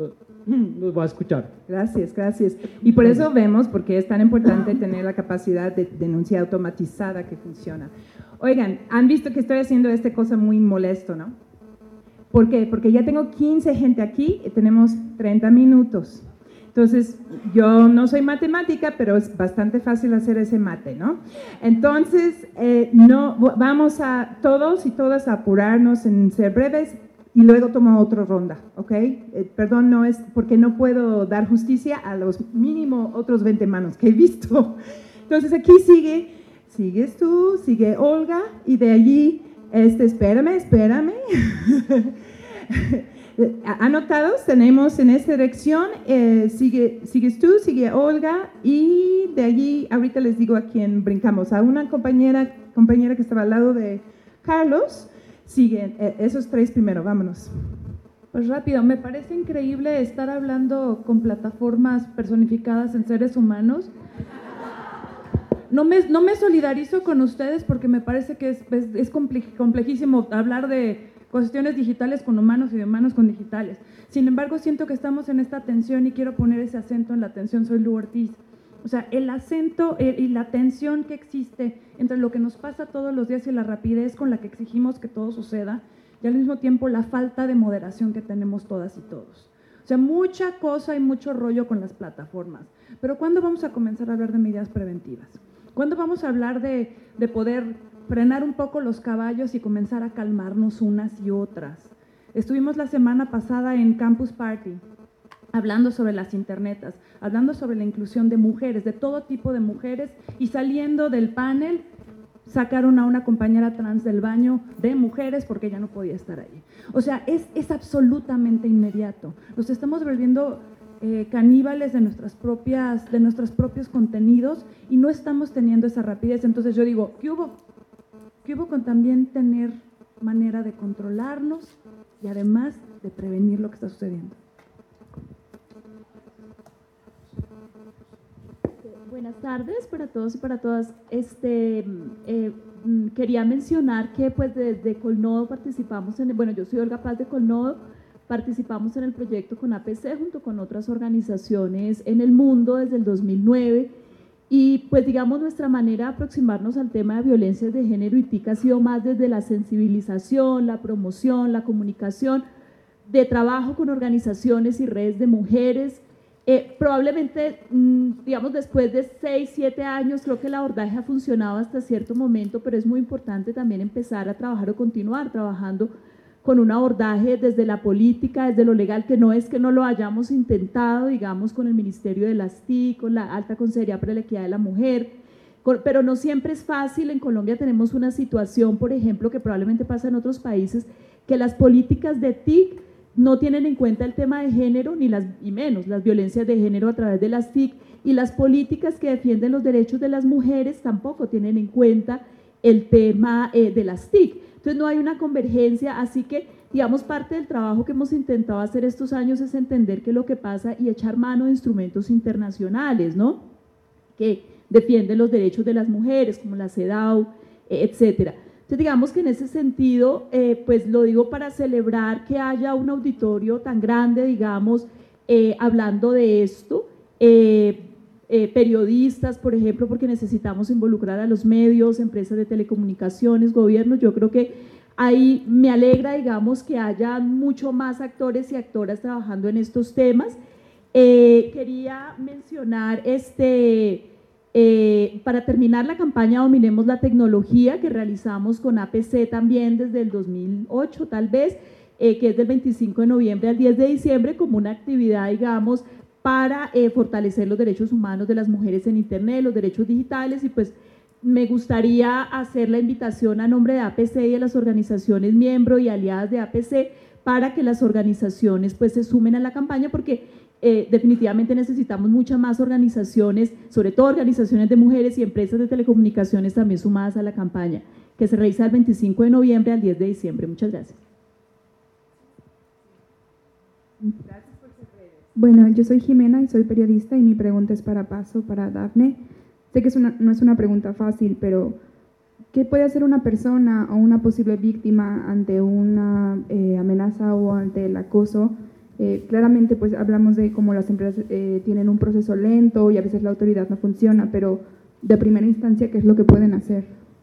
los voy a escuchar. Gracias, gracias. Y por eso vemos, porque es tan importante tener la capacidad de denuncia automatizada que funciona. Oigan, han visto que estoy haciendo esta cosa muy molesto, ¿no? ¿Por qué? Porque ya tengo 15 gente aquí y tenemos 30 minutos. Entonces, yo no soy matemática, pero es bastante fácil hacer ese mate, ¿no? Entonces, vamos a todos y todas a apurarnos en ser breves y luego tomo otra ronda, ¿ok? Perdón, no es porque no puedo dar justicia a los mínimo otros 20 manos que he visto. Entonces, aquí sigues tú, sigue Olga, y de allí, espérame. Anotados tenemos en esta dirección, sigues tú, sigue Olga, y de allí ahorita les digo a quién brincamos, a una compañera que estaba al lado de Carlos. Siguen esos tres primero, vámonos. Pues rápido, me parece increíble estar hablando con plataformas personificadas en seres humanos. No me solidarizo con ustedes porque me parece que es complejísimo hablar de cuestiones digitales con humanos y de humanos con digitales. Sin embargo, siento que estamos en esta tensión y quiero poner ese acento en la tensión. Soy Lu Ortiz. O sea, el acento y la tensión que existe entre lo que nos pasa todos los días y la rapidez con la que exigimos que todo suceda, y al mismo tiempo la falta de moderación que tenemos todas y todos. O sea, mucha cosa y mucho rollo con las plataformas. Pero ¿cuándo vamos a comenzar a hablar de medidas preventivas? ¿Cuándo vamos a hablar de poder frenar un poco los caballos y comenzar a calmarnos unas y otras? Estuvimos la semana pasada en Campus Party hablando sobre las internetas, hablando sobre la inclusión de mujeres, de todo tipo de mujeres, y saliendo del panel sacaron a una compañera trans del baño de mujeres porque ella no podía estar allí. O sea, es absolutamente inmediato. Nos estamos volviendo caníbales de nuestros propios contenidos y no estamos teniendo esa rapidez. Entonces yo digo, ¿qué hubo con también tener manera de controlarnos y además de prevenir lo que está sucediendo? Buenas tardes para todos y para todas. Quería mencionar que pues desde Colnodo participamos yo soy Olga Paz de Colnodo, participamos en el proyecto con APC junto con otras organizaciones en el mundo desde el 2009, y pues digamos nuestra manera de aproximarnos al tema de violencias de género y TIC ha sido más desde la sensibilización, la promoción, la comunicación, de trabajo con organizaciones y redes de mujeres, Probablemente, digamos, después de 6, 7 años, creo que el abordaje ha funcionado hasta cierto momento, pero es muy importante también empezar a trabajar o continuar trabajando con un abordaje desde la política, desde lo legal, que no es que no lo hayamos intentado, digamos, con el Ministerio de las TIC, con la Alta Consejería para la Equidad de la Mujer, pero no siempre es fácil. En Colombia tenemos una situación, por ejemplo, que probablemente pasa en otros países, que las políticas de TIC no tienen en cuenta el tema de género, y menos las violencias de género a través de las TIC, y las políticas que defienden los derechos de las mujeres tampoco tienen en cuenta el tema de las TIC. Entonces no hay una convergencia, así que, digamos, parte del trabajo que hemos intentado hacer estos años es entender qué es lo que pasa y echar mano de instrumentos internacionales, ¿no?, que defienden los derechos de las mujeres, como la CEDAW, etcétera. Entonces, digamos que en ese sentido, pues lo digo para celebrar que haya un auditorio tan grande, digamos, hablando de esto, periodistas, por ejemplo, porque necesitamos involucrar a los medios, empresas de telecomunicaciones, gobiernos. Yo creo que ahí me alegra, digamos, que haya mucho más actores y actoras trabajando en estos temas. Quería mencionar para terminar la campaña Dominemos la Tecnología, que realizamos con APC también desde el 2008 tal vez, que es del 25 de noviembre al 10 de diciembre, como una actividad, digamos, para fortalecer los derechos humanos de las mujeres en Internet, los derechos digitales, y pues me gustaría hacer la invitación a nombre de APC y de las organizaciones miembro y aliadas de APC para que las organizaciones pues se sumen a la campaña, porque definitivamente necesitamos muchas más organizaciones, sobre todo organizaciones de mujeres y empresas de telecomunicaciones también sumadas a la campaña, que se realiza del 25 de noviembre al 10 de diciembre. Muchas gracias. Bueno, yo soy Jimena y soy periodista, y mi pregunta es para Dafne. Sé que no es una pregunta fácil, pero ¿qué puede hacer una persona o una posible víctima ante una amenaza o ante el acoso? Claramente pues hablamos de cómo las empresas tienen un proceso lento y a veces la autoridad no funciona, pero de primera instancia, ¿qué es lo que pueden hacer?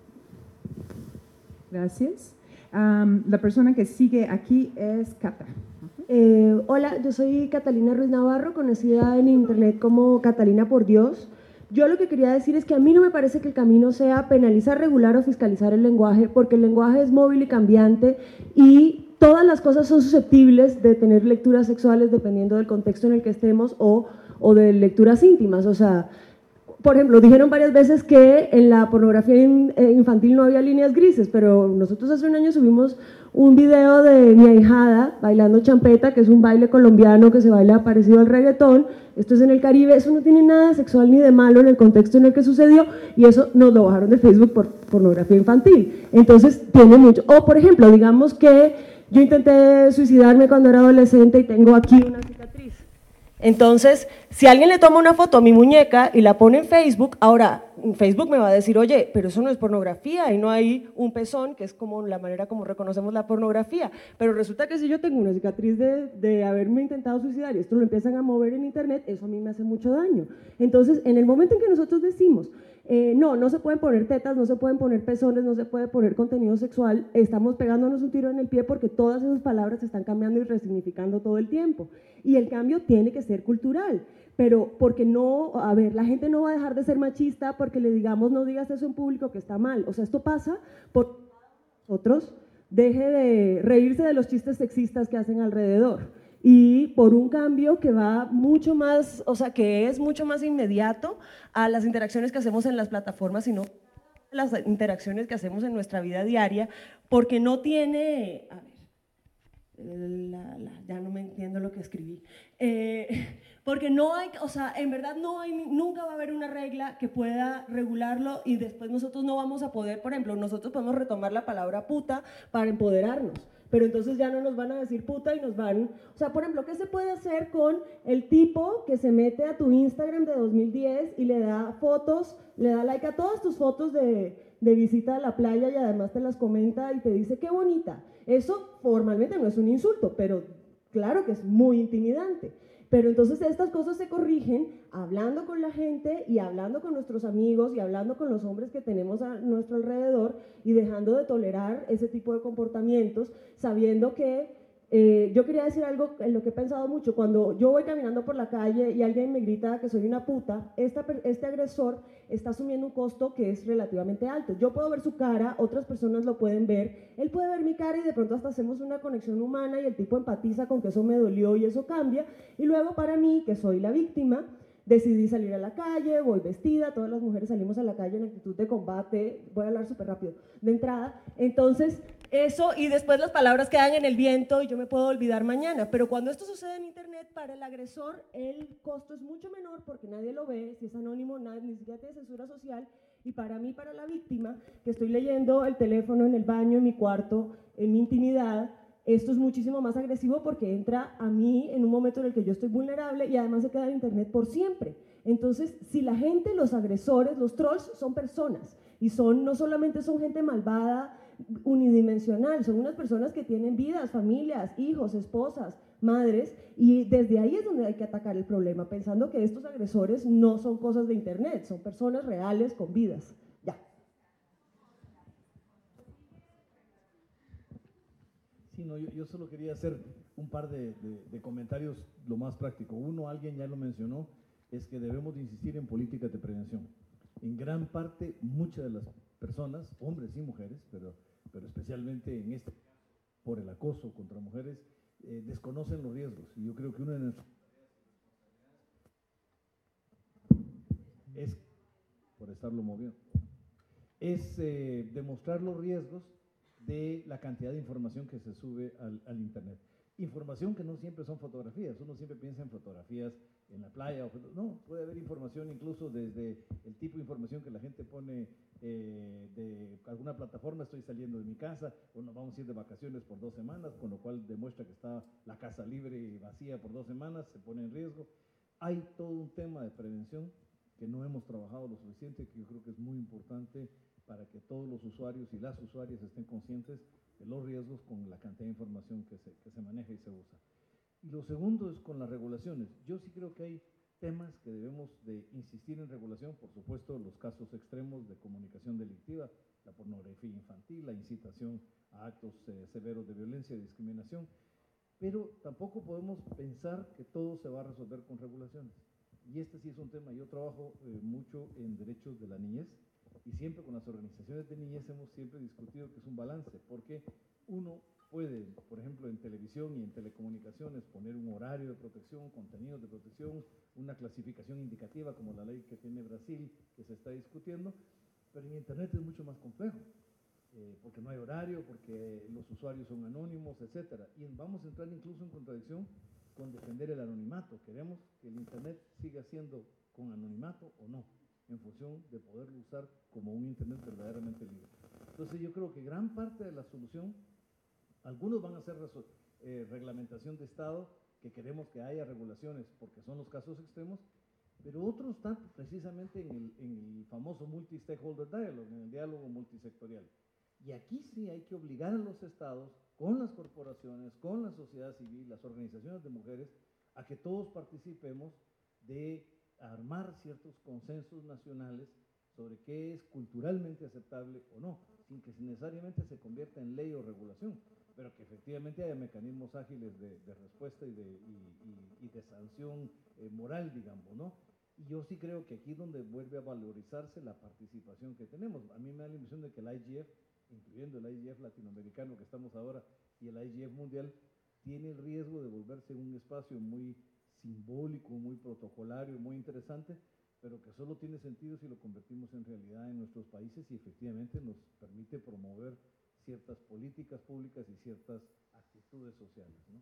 Gracias. La persona que sigue aquí es Cata. Hola, yo soy Catalina Ruiz Navarro, conocida en internet como Catalina por Dios. Yo lo que quería decir es que a mí no me parece que el camino sea penalizar, regular o fiscalizar el lenguaje, porque el lenguaje es móvil y cambiante, y todas las cosas son susceptibles de tener lecturas sexuales dependiendo del contexto en el que estemos, o de lecturas íntimas. O sea, por ejemplo, dijeron varias veces que en la pornografía infantil no había líneas grises, pero nosotros hace un año subimos un video de mi ahijada bailando champeta, que es un baile colombiano que se baila parecido al reggaetón. Esto es en el Caribe, eso no tiene nada de sexual ni de malo en el contexto en el que sucedió, y eso nos lo bajaron de Facebook por pornografía infantil. Entonces tiene mucho. O por ejemplo, digamos que yo intenté suicidarme cuando era adolescente y tengo aquí una cicatriz. Entonces, si alguien le toma una foto a mi muñeca y la pone en Facebook, ahora Facebook me va a decir, oye, pero eso no es pornografía y no hay un pezón, que es como la manera como reconocemos la pornografía. Pero resulta que si yo tengo una cicatriz de haberme intentado suicidar y esto lo empiezan a mover en internet, eso a mí me hace mucho daño. Entonces, en el momento en que nosotros decimos, no se pueden poner tetas, no se pueden poner pezones, no se puede poner contenido sexual, estamos pegándonos un tiro en el pie, porque todas esas palabras se están cambiando y resignificando todo el tiempo. Y el cambio tiene que ser cultural, pero porque no, a ver, la gente no va a dejar de ser machista porque le digamos no digas eso en público que está mal. O sea, esto pasa por nosotros, deje de reírse de los chistes sexistas que hacen alrededor, y por un cambio que va mucho más, o sea, que es mucho más inmediato a las interacciones que hacemos en las plataformas, sino las interacciones que hacemos en nuestra vida diaria, porque no tiene, a ver, ya no me entiendo lo que escribí, porque no hay, o sea, en verdad no hay, nunca va a haber una regla que pueda regularlo, y después nosotros no vamos a poder, por ejemplo, nosotros podemos retomar la palabra puta para empoderarnos, pero entonces ya no nos van a decir puta y nos van, o sea, por ejemplo, ¿qué se puede hacer con el tipo que se mete a tu Instagram de 2010 y le da fotos, le da like a todas tus fotos de visita a la playa y además te las comenta y te dice qué bonita? Eso formalmente no es un insulto, pero claro que es muy intimidante. Pero entonces estas cosas se corrigen hablando con la gente y hablando con nuestros amigos y hablando con los hombres que tenemos a nuestro alrededor, y dejando de tolerar ese tipo de comportamientos, sabiendo que yo quería decir algo en lo que he pensado mucho. Cuando yo voy caminando por la calle y alguien me grita que soy una puta, este agresor está asumiendo un costo que es relativamente alto. Yo puedo ver su cara, otras personas lo pueden ver, él puede ver mi cara y de pronto hasta hacemos una conexión humana y el tipo empatiza con que eso me dolió y eso cambia. Y luego para mí, que soy la víctima, decidí salir a la calle, voy vestida, todas las mujeres salimos a la calle en actitud de combate, voy a hablar súper rápido, de entrada. Entonces, eso, y después las palabras quedan en el viento y yo me puedo olvidar mañana. Pero cuando esto sucede en internet, para el agresor el costo es mucho menor porque nadie lo ve, si es anónimo, ni siquiera tiene censura social. Y para mí, para la víctima, que estoy leyendo el teléfono en el baño, en mi cuarto, en mi intimidad, esto es muchísimo más agresivo porque entra a mí en un momento en el que yo estoy vulnerable y además se queda en internet por siempre. Entonces, si la gente, los agresores, los trolls son personas y no solamente son gente malvada, unidimensional, son unas personas que tienen vidas, familias, hijos, esposas, madres, y desde ahí es donde hay que atacar el problema, pensando que estos agresores no son cosas de internet, son personas reales con vidas. Ya. Sí, no, yo solo quería hacer un par de comentarios lo más práctico. Uno, alguien ya lo mencionó, es que debemos de insistir en políticas de prevención. En gran parte, muchas de las personas, hombres y mujeres, pero especialmente en este caso, por el acoso contra mujeres, desconocen los riesgos. Y yo creo que una de nuestras es, por estarlo moviendo, es demostrar los riesgos de la cantidad de información que se sube al internet. Información que no siempre son fotografías, uno siempre piensa en fotografías en la playa, no, puede haber información incluso desde el tipo de información que la gente pone de alguna plataforma, estoy saliendo de mi casa, o nos vamos a ir de vacaciones por 2 semanas, con lo cual demuestra que está la casa libre y vacía por 2 semanas, se pone en riesgo. Hay todo un tema de prevención que no hemos trabajado lo suficiente, que yo creo que es muy importante para que todos los usuarios y las usuarias estén conscientes de los riesgos con la cantidad de información que se maneja y se usa. Y lo segundo es con las regulaciones. Yo sí creo que hay temas que debemos de insistir en regulación, por supuesto los casos extremos de comunicación delictiva, la pornografía infantil, la incitación a actos severos de violencia y discriminación, pero tampoco podemos pensar que todo se va a resolver con regulaciones. Y este sí es un tema, yo trabajo mucho en derechos de la niñez, y siempre con las organizaciones de niñez hemos siempre discutido que es un balance, porque uno puede, por ejemplo, en televisión y en telecomunicaciones poner un horario de protección, contenidos de protección, una clasificación indicativa como la ley que tiene Brasil, que se está discutiendo, pero en internet es mucho más complejo, porque no hay horario, porque los usuarios son anónimos, etcétera, y vamos a entrar incluso en contradicción con defender el anonimato. Queremos que el internet siga siendo con anonimato o no, en función de poderlo usar como un internet verdaderamente libre. Entonces yo creo que gran parte de la solución, algunos van a hacer reglamentación de Estado, que queremos que haya regulaciones porque son los casos extremos, pero otros están precisamente en el famoso multi-stakeholder dialogue, en el diálogo multisectorial. Y aquí sí hay que obligar a los estados, con las corporaciones, con la sociedad civil, las organizaciones de mujeres, a que todos participemos de armar ciertos consensos nacionales sobre qué es culturalmente aceptable o no, sin que necesariamente se convierta en ley o regulación, pero que efectivamente haya mecanismos ágiles de respuesta y de sanción moral, digamos, ¿no? Y yo sí creo que aquí es donde vuelve a valorizarse la participación que tenemos. A mí me da la impresión de que el IGF, incluyendo el IGF latinoamericano que estamos ahora y el IGF mundial, tiene el riesgo de volverse un espacio muy simbólico, muy protocolario, muy interesante, pero que solo tiene sentido si lo convertimos en realidad en nuestros países y efectivamente nos permite promover ciertas políticas públicas y ciertas actitudes sociales, ¿no?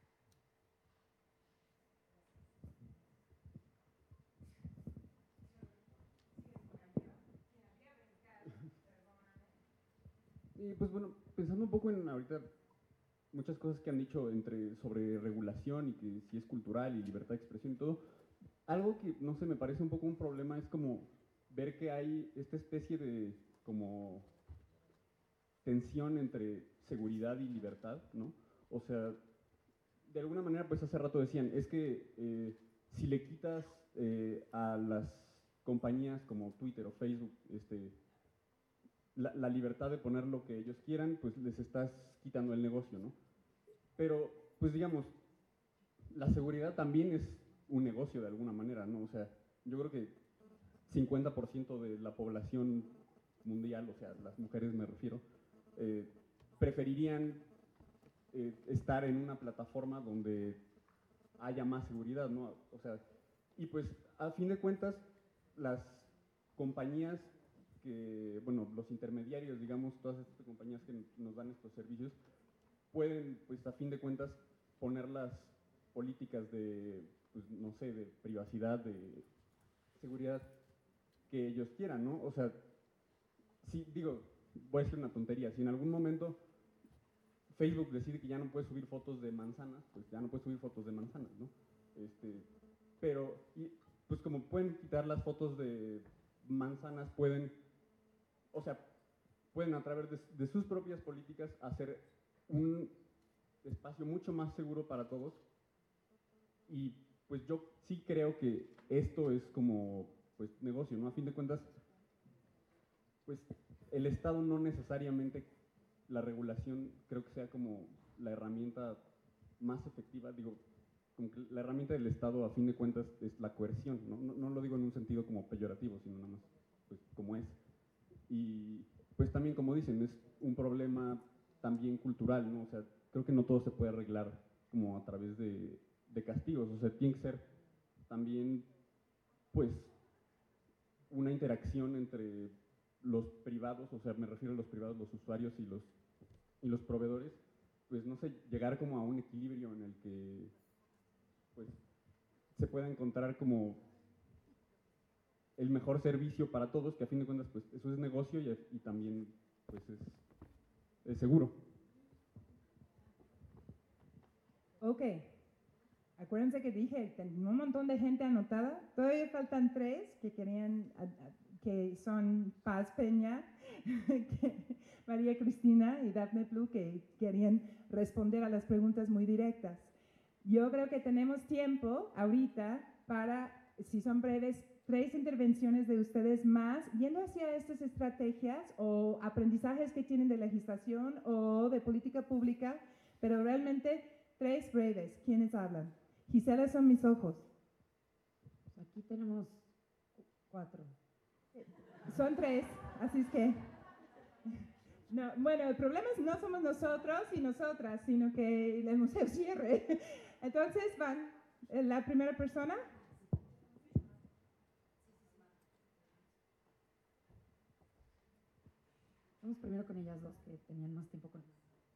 Y pues bueno, pensando un poco en ahorita muchas cosas que han dicho sobre regulación y que si es cultural y libertad de expresión y todo, algo que no sé, me parece un poco un problema es como ver que hay esta especie de como tensión entre seguridad y libertad, ¿no? O sea, de alguna manera, pues hace rato decían, es que si le quitas a las compañías como Twitter o Facebook la libertad de poner lo que ellos quieran, pues les estás quitando el negocio, ¿no? pero pues digamos, la seguridad también es un negocio de alguna manera, ¿no? O sea, yo creo que 50% de la población mundial, o sea, las mujeres me refiero, preferirían estar en una plataforma donde haya más seguridad, ¿no? O sea, y pues a fin de cuentas, las compañías que, bueno, los intermediarios, digamos, todas estas compañías que nos dan estos servicios, pueden, pues a fin de cuentas, poner las políticas de, pues, no sé, de privacidad, de seguridad que ellos quieran, ¿no? O sea, si, digo, voy a decir una tontería, si en algún momento Facebook decide que ya no puedes subir fotos de manzanas, pues ya no puedes subir fotos de manzanas, ¿no? Pero, pues como pueden quitar las fotos de manzanas, pueden, o sea, pueden a través de sus propias políticas hacer un espacio mucho más seguro para todos. Y pues yo sí creo que esto es como, pues, negocio, ¿no? A fin de cuentas, pues el Estado no necesariamente, la regulación creo que sea como la herramienta más efectiva, digo, como que la herramienta del Estado a fin de cuentas es la coerción, ¿no? No lo digo en un sentido como peyorativo, sino nada más pues como es. Y pues también, como dicen, es un problema también cultural, ¿no? O sea, creo que no todo se puede arreglar como a través de castigos, o sea, tiene que ser también pues una interacción entre los privados, o sea, me refiero a los privados, los usuarios y los proveedores, pues no sé, llegar como a un equilibrio en el que pues se pueda encontrar como el mejor servicio para todos, que a fin de cuentas pues eso es negocio y también pues es seguro. Ok, acuérdense que dije, tengo un montón de gente anotada, todavía faltan 3 que querían, que son Paz Peña, María Cristina y Dafne Plu, que querían responder a las preguntas muy directas. Yo creo que tenemos tiempo ahorita para, si son breves, 3 intervenciones de ustedes más, yendo hacia estas estrategias o aprendizajes que tienen de legislación o de política pública, pero realmente 3 breves. ¿Quiénes hablan? Gisela, son mis ojos. Aquí tenemos 4. Son 3, así es que... No, bueno, el problema es no somos nosotros y nosotras, sino que el museo cierre. Entonces van, la primera persona. Vamos primero con ellas dos, que tenían más tiempo con...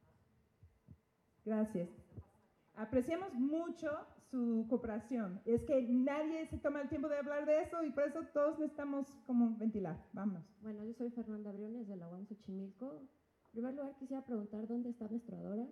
Gracias. Apreciamos mucho su cooperación. Es que nadie se toma el tiempo de hablar de eso y por eso todos necesitamos como ventilar. Vámonos. Bueno, yo soy Fernanda Briones de la UAM Xochimilco. En primer lugar, quisiera preguntar dónde están menstruadoras.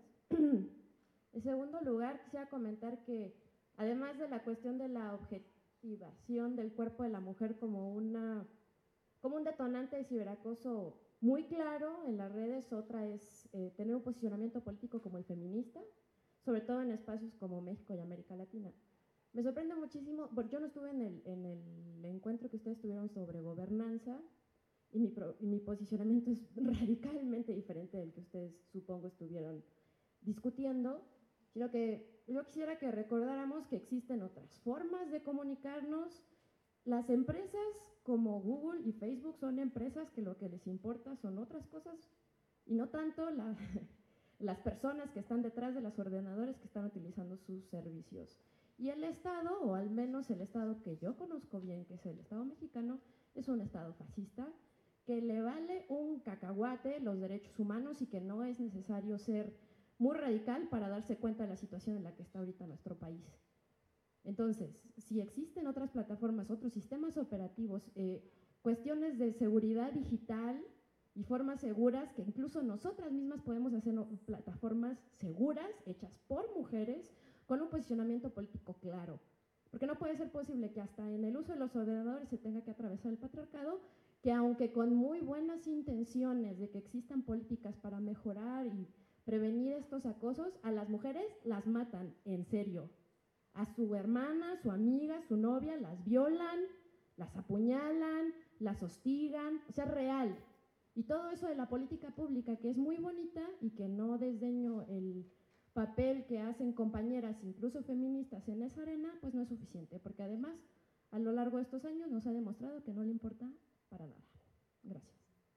En segundo lugar, quisiera comentar que además de la cuestión de la objetivación del cuerpo de la mujer como un detonante de ciberacoso muy claro en las redes, otra es tener un posicionamiento político como el feminista, sobre todo en espacios como México y América Latina. Me sorprende muchísimo, yo no estuve en el encuentro que ustedes tuvieron sobre gobernanza y mi posicionamiento es radicalmente diferente del que ustedes supongo estuvieron discutiendo, sino que yo quisiera que recordáramos que existen otras formas de comunicarnos. Las empresas como Google y Facebook son empresas que lo que les importa son otras cosas y no tanto las personas que están detrás de los ordenadores que están utilizando sus servicios. Y el Estado, o al menos el Estado que yo conozco bien, que es el Estado mexicano, es un Estado fascista que le vale un cacahuate los derechos humanos y que no es necesario ser muy radical para darse cuenta de la situación en la que está ahorita nuestro país. Entonces, si existen otras plataformas, otros sistemas operativos, cuestiones de seguridad digital y formas seguras, que incluso nosotras mismas podemos hacer plataformas seguras, hechas por mujeres, con un posicionamiento político claro. Porque no puede ser posible que hasta en el uso de los ordenadores se tenga que atravesar el patriarcado, que aunque con muy buenas intenciones de que existan políticas para mejorar y prevenir estos acosos, a las mujeres las matan, en serio. A su hermana, su amiga, su novia, las violan, las apuñalan, las hostigan, o sea, real. Y todo eso de la política pública, que es muy bonita y que no desdeño el papel que hacen compañeras, incluso feministas, en esa arena, pues no es suficiente, porque además, a lo largo de estos años nos ha demostrado que no le importa para nada. Gracias.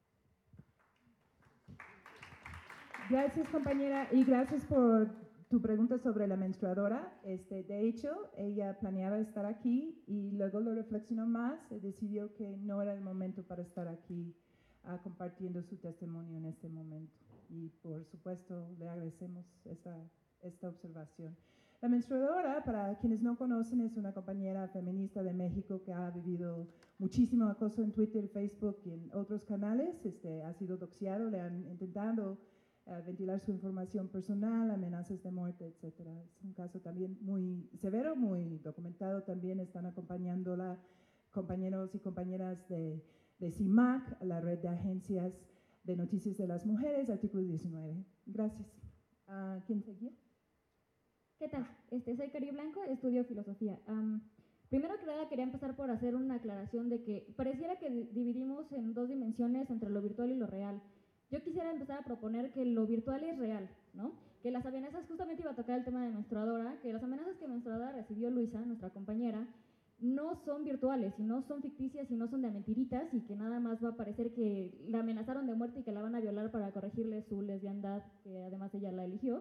Gracias, compañera, y gracias por tu pregunta sobre la menstruadora. De hecho, ella planeaba estar aquí y luego lo reflexionó más y decidió que no era el momento para estar aquí compartiendo su testimonio en este momento. Y por supuesto, le agradecemos esta observación. La menstruadora, para quienes no conocen, es una compañera feminista de México que ha vivido muchísimo acoso en Twitter, Facebook y en otros canales. Ha sido doxiado, le han intentado ventilar su información personal, amenazas de muerte, etc. Es un caso también muy severo, muy documentado. También están acompañándola compañeros y compañeras de CIMAC, la red de agencias de noticias de las mujeres, artículo 19. Gracias. ¿Quién seguía? ¿Qué tal? Soy Cari Blanco, estudio filosofía. Primero que nada quería empezar por hacer una aclaración de que pareciera que dividimos en dos dimensiones entre lo virtual y lo real. Yo quisiera empezar a proponer que lo virtual es real, ¿no? Que las amenazas, justamente iba a tocar el tema de menstruadora, que las amenazas que menstruadora recibió Luisa, nuestra compañera, no son virtuales, y no son ficticias, y no son de mentiritas, y que nada más va a parecer que la amenazaron de muerte y que la van a violar para corregirle su lesbiandad, que además ella la eligió,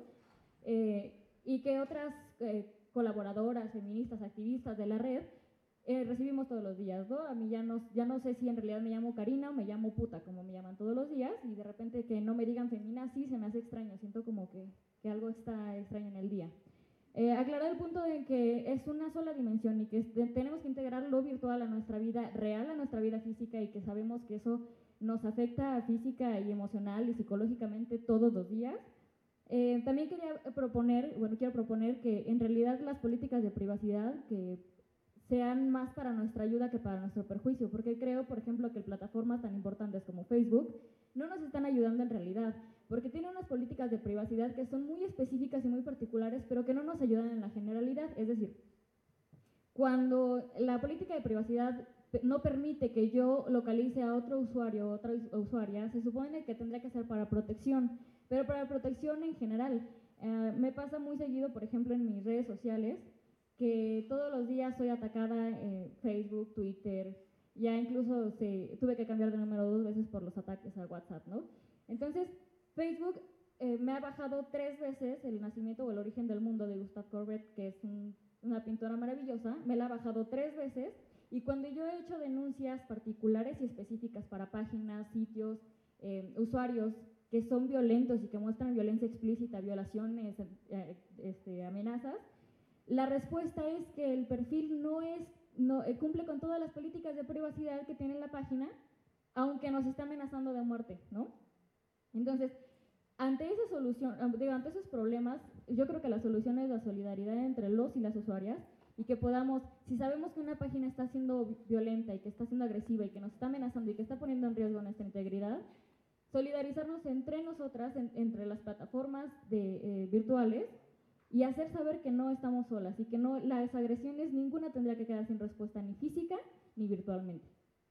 y que otras colaboradoras, feministas, activistas de la red, recibimos todos los días, ¿no? A mí ya no sé si en realidad me llamo Karina o me llamo puta, como me llaman todos los días, y de repente que no me digan feminazi se me hace extraño, siento como que algo está extraño en el día. Aclarar el punto de que es una sola dimensión y que tenemos que integrar lo virtual a nuestra vida real, a nuestra vida física, y que sabemos que eso nos afecta física y emocional y psicológicamente todos los días. También quiero proponer que en realidad las políticas de privacidad que sean más para nuestra ayuda que para nuestro perjuicio, porque creo, por ejemplo, que plataformas tan importantes como Facebook no nos están ayudando en realidad, porque tienen unas políticas de privacidad que son muy específicas y muy particulares, pero que no nos ayudan en la generalidad. Es decir, cuando la política de privacidad no permite que yo localice a otro usuario o otra usuaria, se supone que tendría que ser para protección, pero para protección en general. Me pasa muy seguido, por ejemplo, en mis redes sociales, que todos los días soy atacada en Facebook, Twitter, ya incluso tuve que cambiar de número 2 veces por los ataques a WhatsApp, ¿no? Entonces, Facebook me ha bajado 3 veces El nacimiento o el origen del mundo de Gustave Courbet, que es una pintora maravillosa, me la ha bajado 3 veces, y cuando yo he hecho denuncias particulares y específicas para páginas, sitios, usuarios que son violentos y que muestran violencia explícita, violaciones, amenazas, la respuesta es que el perfil no cumple con todas las políticas de privacidad que tiene la página, aunque nos está amenazando de muerte, ¿no? Entonces, ante ante esos problemas, yo creo que la solución es la solidaridad entre los y las usuarias, y que podamos, si sabemos que una página está siendo violenta y que está siendo agresiva y que nos está amenazando y que está poniendo en riesgo nuestra integridad, solidarizarnos entre nosotras, entre las plataformas virtuales, y hacer saber que no estamos solas y que las agresiones ninguna tendría que quedar sin respuesta, ni física ni virtualmente.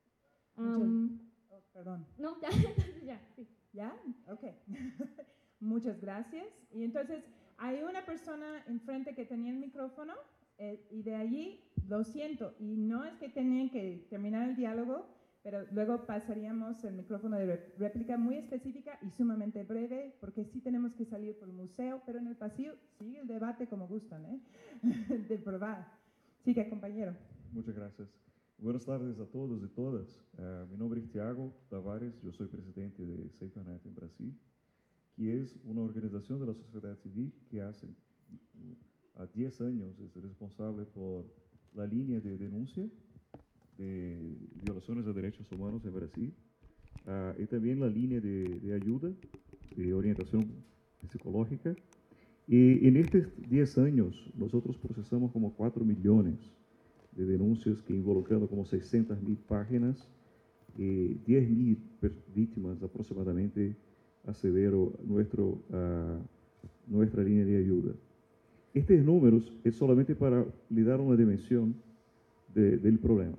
Perdón. No, ya, entonces ya, sí. ¿Ya? Ok. Muchas gracias. Y entonces, hay una persona enfrente que tenía el micrófono y de allí, lo siento, y no es que tenían que terminar el diálogo, pero luego pasaríamos el micrófono de réplica muy específica y sumamente breve, porque sí tenemos que salir por el museo, pero en el pasillo sigue el debate como gustan, de probar. Sigue, compañero. Muchas gracias. Buenas tardes a todos y todas. Mi nombre es Thiago Tavares, yo soy presidente de SafeNet en Brasil, que es una organización de la sociedad civil que hace 10 años es responsable por la línea de denuncia de violaciones de derechos humanos en Brasil, y también la línea de ayuda, de orientación psicológica. Y en estos 10 años nosotros procesamos como 4 millones de denuncias que involucrando como 600.000 páginas y 10.000 víctimas aproximadamente accedieron a nuestra línea de ayuda. Estos números es solamente para le dar una dimensión del problema.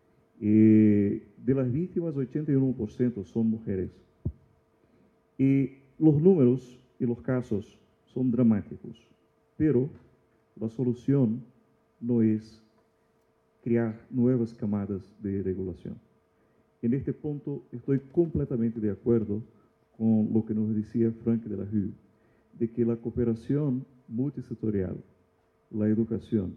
De las víctimas, 81% son mujeres. Y los números y los casos son dramáticos, pero la solución no es crear nuevas camadas de regulación. En este punto estoy completamente de acuerdo con lo que nos decía Frank de la Rue, de que la cooperación multisectorial, la educación,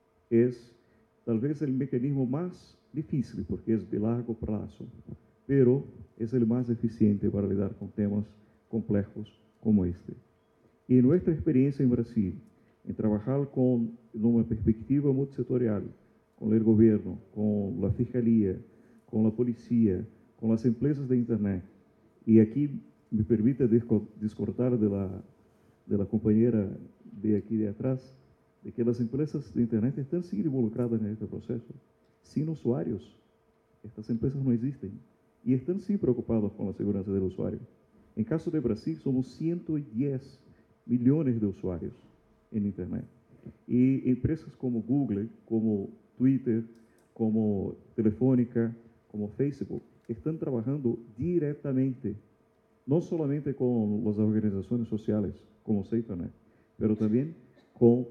es tal vez el mecanismo más difícil, porque es de largo plazo, pero es el más eficiente para lidar con temas complejos como este. Y nuestra experiencia en Brasil, en trabajar con una perspectiva multisectorial, con el gobierno, con la fiscalía, con la policía, con las empresas de Internet, y aquí me permite discordar de la compañera de aquí de atrás, de que las empresas de Internet están siendo involucradas en este proceso. Sin usuarios, estas empresas no existen. Y están sí preocupados con la seguridad del usuario. En caso de Brasil, somos 110 millones de usuarios en Internet. Y empresas como Google, como Twitter, como Telefónica, como Facebook, están trabajando directamente, no solamente con las organizaciones sociales, como SafeNet, pero también con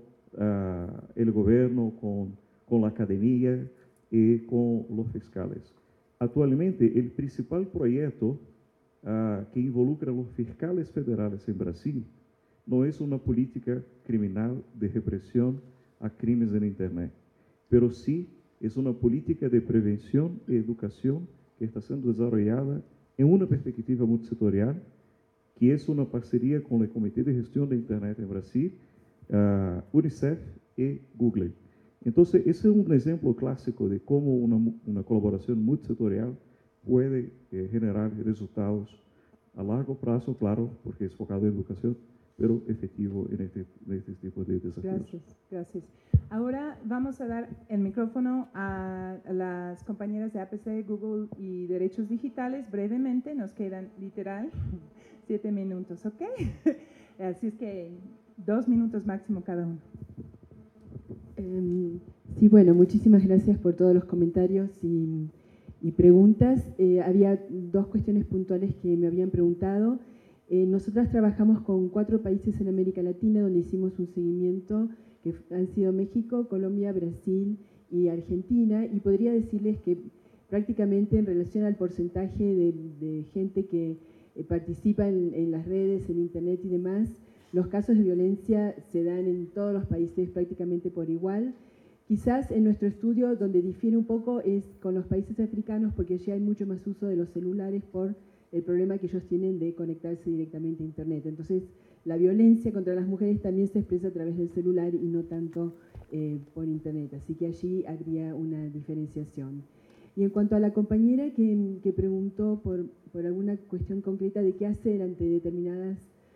el gobierno, con la academia y con los fiscales. Actualmente, el principal proyecto que involucra a los fiscales federales en Brasil no es una política criminal de represión a crímenes en Internet, pero sí es una política de prevención y educación que está siendo desarrollada en una perspectiva multisectorial, que es una parcería con el Comité de Gestión de Internet en Brasil, UNICEF y Google. Entonces, ese es un ejemplo clásico de cómo una colaboración multisectorial puede generar resultados a largo plazo, claro, porque es focado en educación, pero efectivo en este tipo de desafíos. Gracias, gracias. Ahora vamos a dar el micrófono a las compañeras de APC, Google y Derechos Digitales. Brevemente, nos quedan literal 7 minutos, ¿ok? Así es que 2 minutos máximo cada uno. Sí, bueno, muchísimas gracias por todos los comentarios y preguntas. Había 2 cuestiones puntuales que me habían preguntado. Nosotras trabajamos con 4 países en América Latina donde hicimos un seguimiento que han sido México, Colombia, Brasil y Argentina, y podría decirles que prácticamente en relación al porcentaje de gente que participa en las redes, en Internet y demás, los casos de violencia se dan en todos los países prácticamente por igual. Quizás en nuestro estudio donde difiere un poco es con los países africanos, porque allí hay mucho más uso de los celulares por el problema que ellos tienen de conectarse directamente a Internet. Entonces, la violencia contra las mujeres también se expresa a través del celular y no tanto por Internet. Así que allí habría una diferenciación. Y en cuanto a la compañera que preguntó por alguna cuestión concreta de qué hacer ante determinadas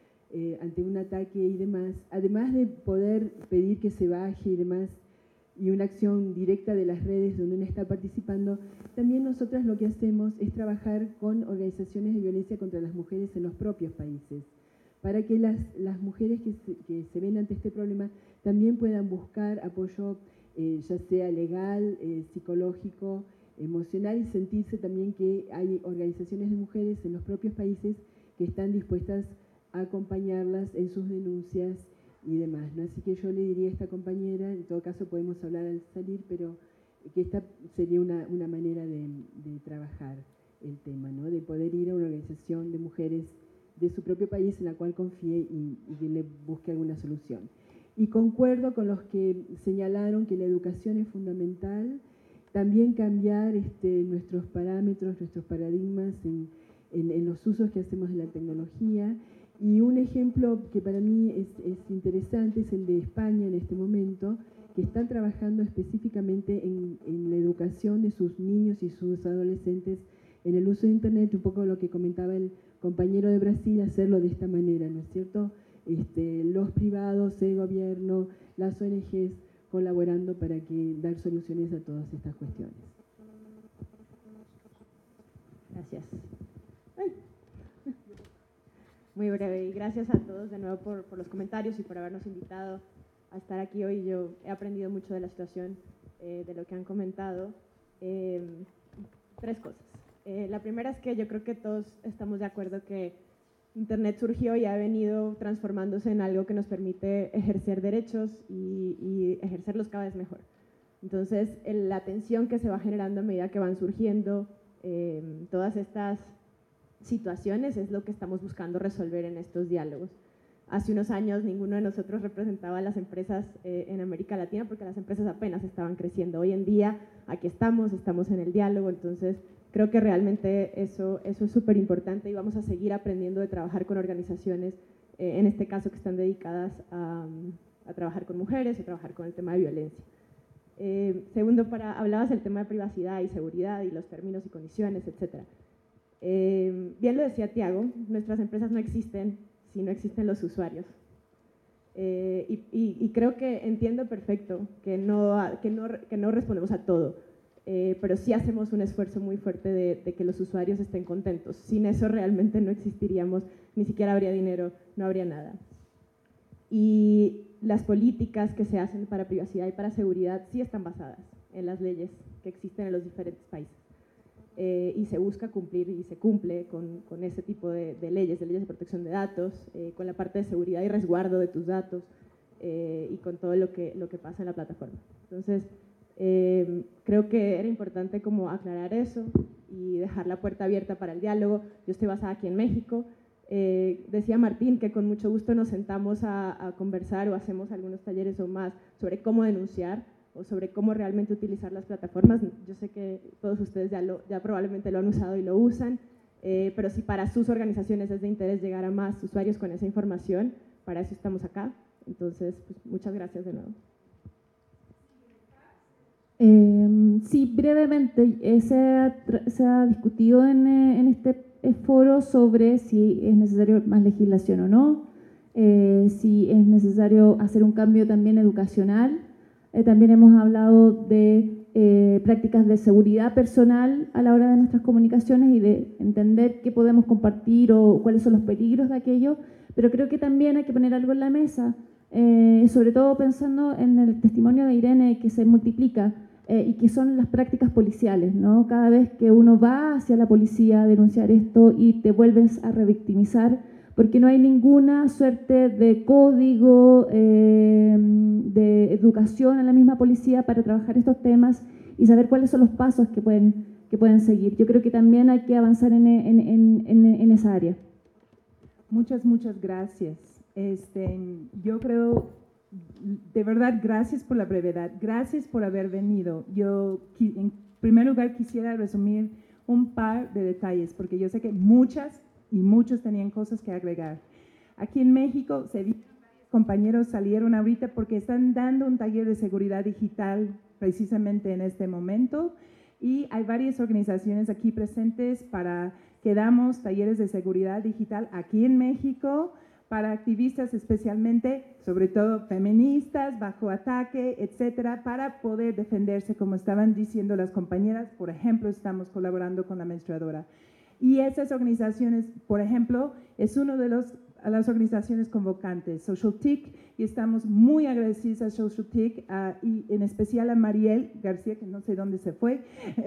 ante un ataque y demás, además de poder pedir que se baje y demás, y una acción directa de las redes donde uno está participando, también nosotras lo que hacemos es trabajar con organizaciones de violencia contra las mujeres en los propios países, para que las mujeres que se ven ante este problema también puedan buscar apoyo, ya sea legal, psicológico, emocional, y sentirse también que hay organizaciones de mujeres en los propios países que están dispuestas a acompañarlas en sus denuncias y demás, ¿no? Así que yo le diría a esta compañera, en todo caso podemos hablar al salir, pero que esta sería una manera de trabajar el tema, ¿no? De poder ir a una organización de mujeres de su propio país en la cual confíe y que le busque alguna solución. Y concuerdo con los que señalaron que la educación es fundamental, también cambiar nuestros parámetros, nuestros paradigmas en los usos que hacemos de la tecnología. Y un ejemplo que para mí es interesante es el de España en este momento, que están trabajando específicamente en la educación de sus niños y sus adolescentes en el uso de Internet, un poco lo que comentaba el compañero de Brasil, hacerlo de esta manera, ¿no es cierto? Los privados, el gobierno, las ONGs colaborando para dar soluciones a todas estas cuestiones. Gracias. Muy breve, y gracias a todos de nuevo por los comentarios y por habernos invitado a estar aquí hoy. Yo he aprendido mucho de la situación, de lo que han comentado. 3 cosas. La primera es que yo creo que todos estamos de acuerdo que Internet surgió y ha venido transformándose en algo que nos permite ejercer derechos y ejercerlos cada vez mejor. Entonces, la tensión que se va generando a medida que van surgiendo todas estas situaciones es lo que estamos buscando resolver en estos diálogos. Hace unos años ninguno de nosotros representaba a las empresas en América Latina porque las empresas apenas estaban creciendo. Hoy en día aquí estamos en el diálogo, entonces creo que realmente eso es súper importante y vamos a seguir aprendiendo de trabajar con organizaciones, en este caso que están dedicadas a trabajar con mujeres o trabajar con el tema de violencia. Segundo, hablabas del tema de privacidad y seguridad y los términos y condiciones, etc. Bien lo decía Tiago, nuestras empresas no existen si no existen los usuarios. Y creo que entiendo perfecto que no respondemos a todo, pero sí hacemos un esfuerzo muy fuerte de que los usuarios estén contentos. Sin eso realmente no existiríamos, ni siquiera habría dinero, no habría nada. Y las políticas que se hacen para privacidad y para seguridad sí están basadas en las leyes que existen en los diferentes países. Y se busca cumplir y se cumple con ese tipo de leyes de protección de datos, con la parte de seguridad y resguardo de tus datos y con todo lo que pasa en la plataforma. Entonces, creo que era importante como aclarar eso y dejar la puerta abierta para el diálogo. Yo estoy basada aquí en México. Decía Martín que con mucho gusto nos sentamos a conversar o hacemos algunos talleres o más sobre cómo denunciar o sobre cómo realmente utilizar las plataformas. Yo sé que todos ustedes ya probablemente lo han usado y lo usan, pero si para sus organizaciones es de interés llegar a más usuarios con esa información, para eso estamos acá. Entonces, pues, muchas gracias de nuevo. Sí, brevemente, se ha discutido en este foro sobre si es necesario más legislación o no, si es necesario hacer un cambio también educacional. También hemos hablado de prácticas de seguridad personal a la hora de nuestras comunicaciones y de entender qué podemos compartir o cuáles son los peligros de aquello, pero creo que también hay que poner algo en la mesa, sobre todo pensando en el testimonio de Irene que se multiplica y que son las prácticas policiales, ¿no? Cada vez que uno va hacia la policía a denunciar esto y te vuelves a revictimizar, porque no hay ninguna suerte de código de educación en la misma policía para trabajar estos temas y saber cuáles son los pasos que pueden seguir. Yo creo que también hay que avanzar en esa área. Muchas gracias. Yo creo, de verdad, gracias por la brevedad, gracias por haber venido. Yo, en primer lugar, quisiera resumir un par de detalles, porque yo sé que muchas y muchos tenían cosas que agregar. Aquí en México, compañeros salieron ahorita porque están dando un taller de seguridad digital precisamente en este momento y hay varias organizaciones aquí presentes para que damos talleres de seguridad digital aquí en México para activistas especialmente, sobre todo feministas, bajo ataque, etcétera, para poder defenderse, como estaban diciendo las compañeras. Por ejemplo, estamos colaborando con la menstruadora. Y esas organizaciones, por ejemplo, es uno de las organizaciones convocantes, SocialTIC, y estamos muy agradecidos a SocialTIC y en especial a Mariel García, que no sé dónde se fue,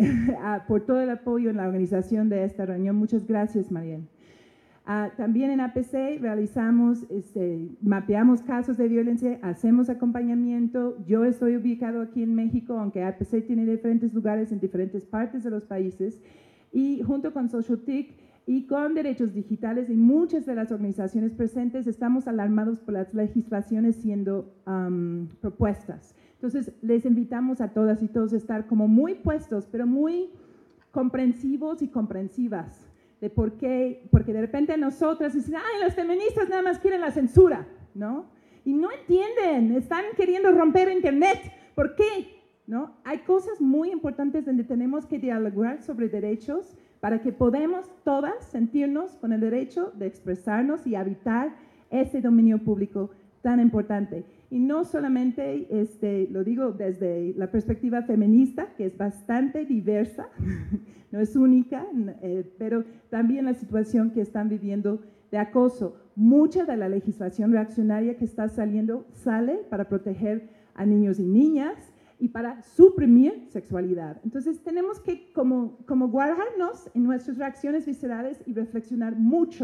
por todo el apoyo en la organización de esta reunión. Muchas gracias, Mariel. También en APC realizamos, mapeamos casos de violencia, hacemos acompañamiento. Yo estoy ubicado aquí en México, aunque APC tiene diferentes lugares en diferentes partes de los países. Y junto con SocialTIC y con Derechos Digitales y muchas de las organizaciones presentes estamos alarmados por las legislaciones siendo propuestas. Entonces, les invitamos a todas y todos a estar como muy puestos, pero muy comprensivos y comprensivas de por qué, porque de repente nosotras dicen, ay, las feministas nada más quieren la censura, ¿no? Y no entienden, están queriendo romper Internet. ¿Por qué? ¿No? Hay cosas muy importantes donde tenemos que dialogar sobre derechos para que podamos todas sentirnos con el derecho de expresarnos y habitar ese dominio público tan importante. Y no solamente, lo digo desde la perspectiva feminista, que es bastante diversa, no es única, pero también la situación que están viviendo de acoso. Mucha de la legislación reaccionaria que está saliendo sale para proteger a niños y niñas, y para suprimir sexualidad. Entonces tenemos que como guardarnos en nuestras reacciones viscerales y reflexionar mucho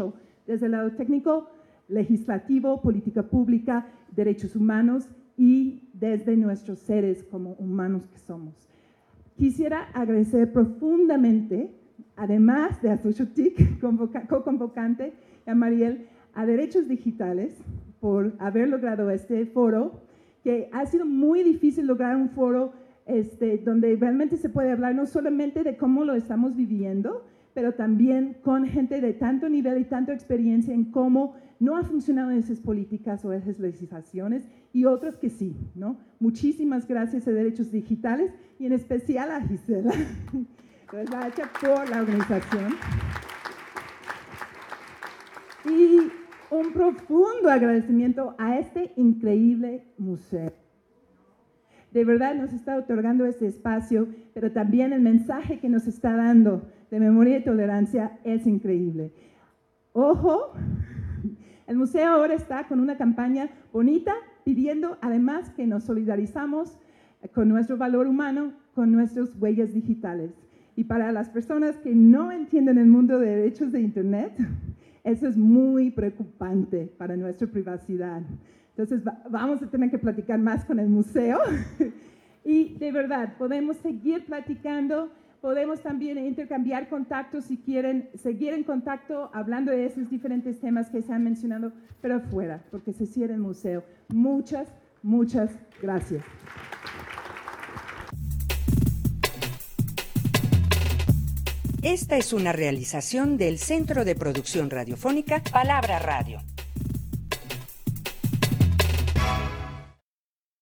desde el lado técnico, legislativo, política pública, derechos humanos y desde nuestros seres como humanos que somos. Quisiera agradecer profundamente, además de a Xochitl, co-convocante, y a Mariel, a Derechos Digitales por haber logrado este foro, que ha sido muy difícil lograr un foro donde realmente se puede hablar no solamente de cómo lo estamos viviendo, pero también con gente de tanto nivel y tanta experiencia en cómo no han funcionado esas políticas o esas legislaciones y otras que sí, ¿no? Muchísimas gracias a Derechos Digitales y en especial a Gisela, gracias por la organización. Y un profundo agradecimiento a este increíble museo. De verdad nos está otorgando este espacio, pero también el mensaje que nos está dando de memoria y tolerancia es increíble. Ojo, el museo ahora está con una campaña bonita, pidiendo además que nos solidarizamos con nuestro valor humano, con nuestras huellas digitales. Y para las personas que no entienden el mundo de derechos de Internet, eso es muy preocupante para nuestra privacidad. Entonces vamos a tener que platicar más con el museo y de verdad podemos seguir platicando, podemos también intercambiar contactos si quieren seguir en contacto hablando de esos diferentes temas que se han mencionado, pero afuera, porque se cierra el museo. Muchas, muchas gracias. Esta es una realización del Centro de Producción Radiofónica Palabra Radio.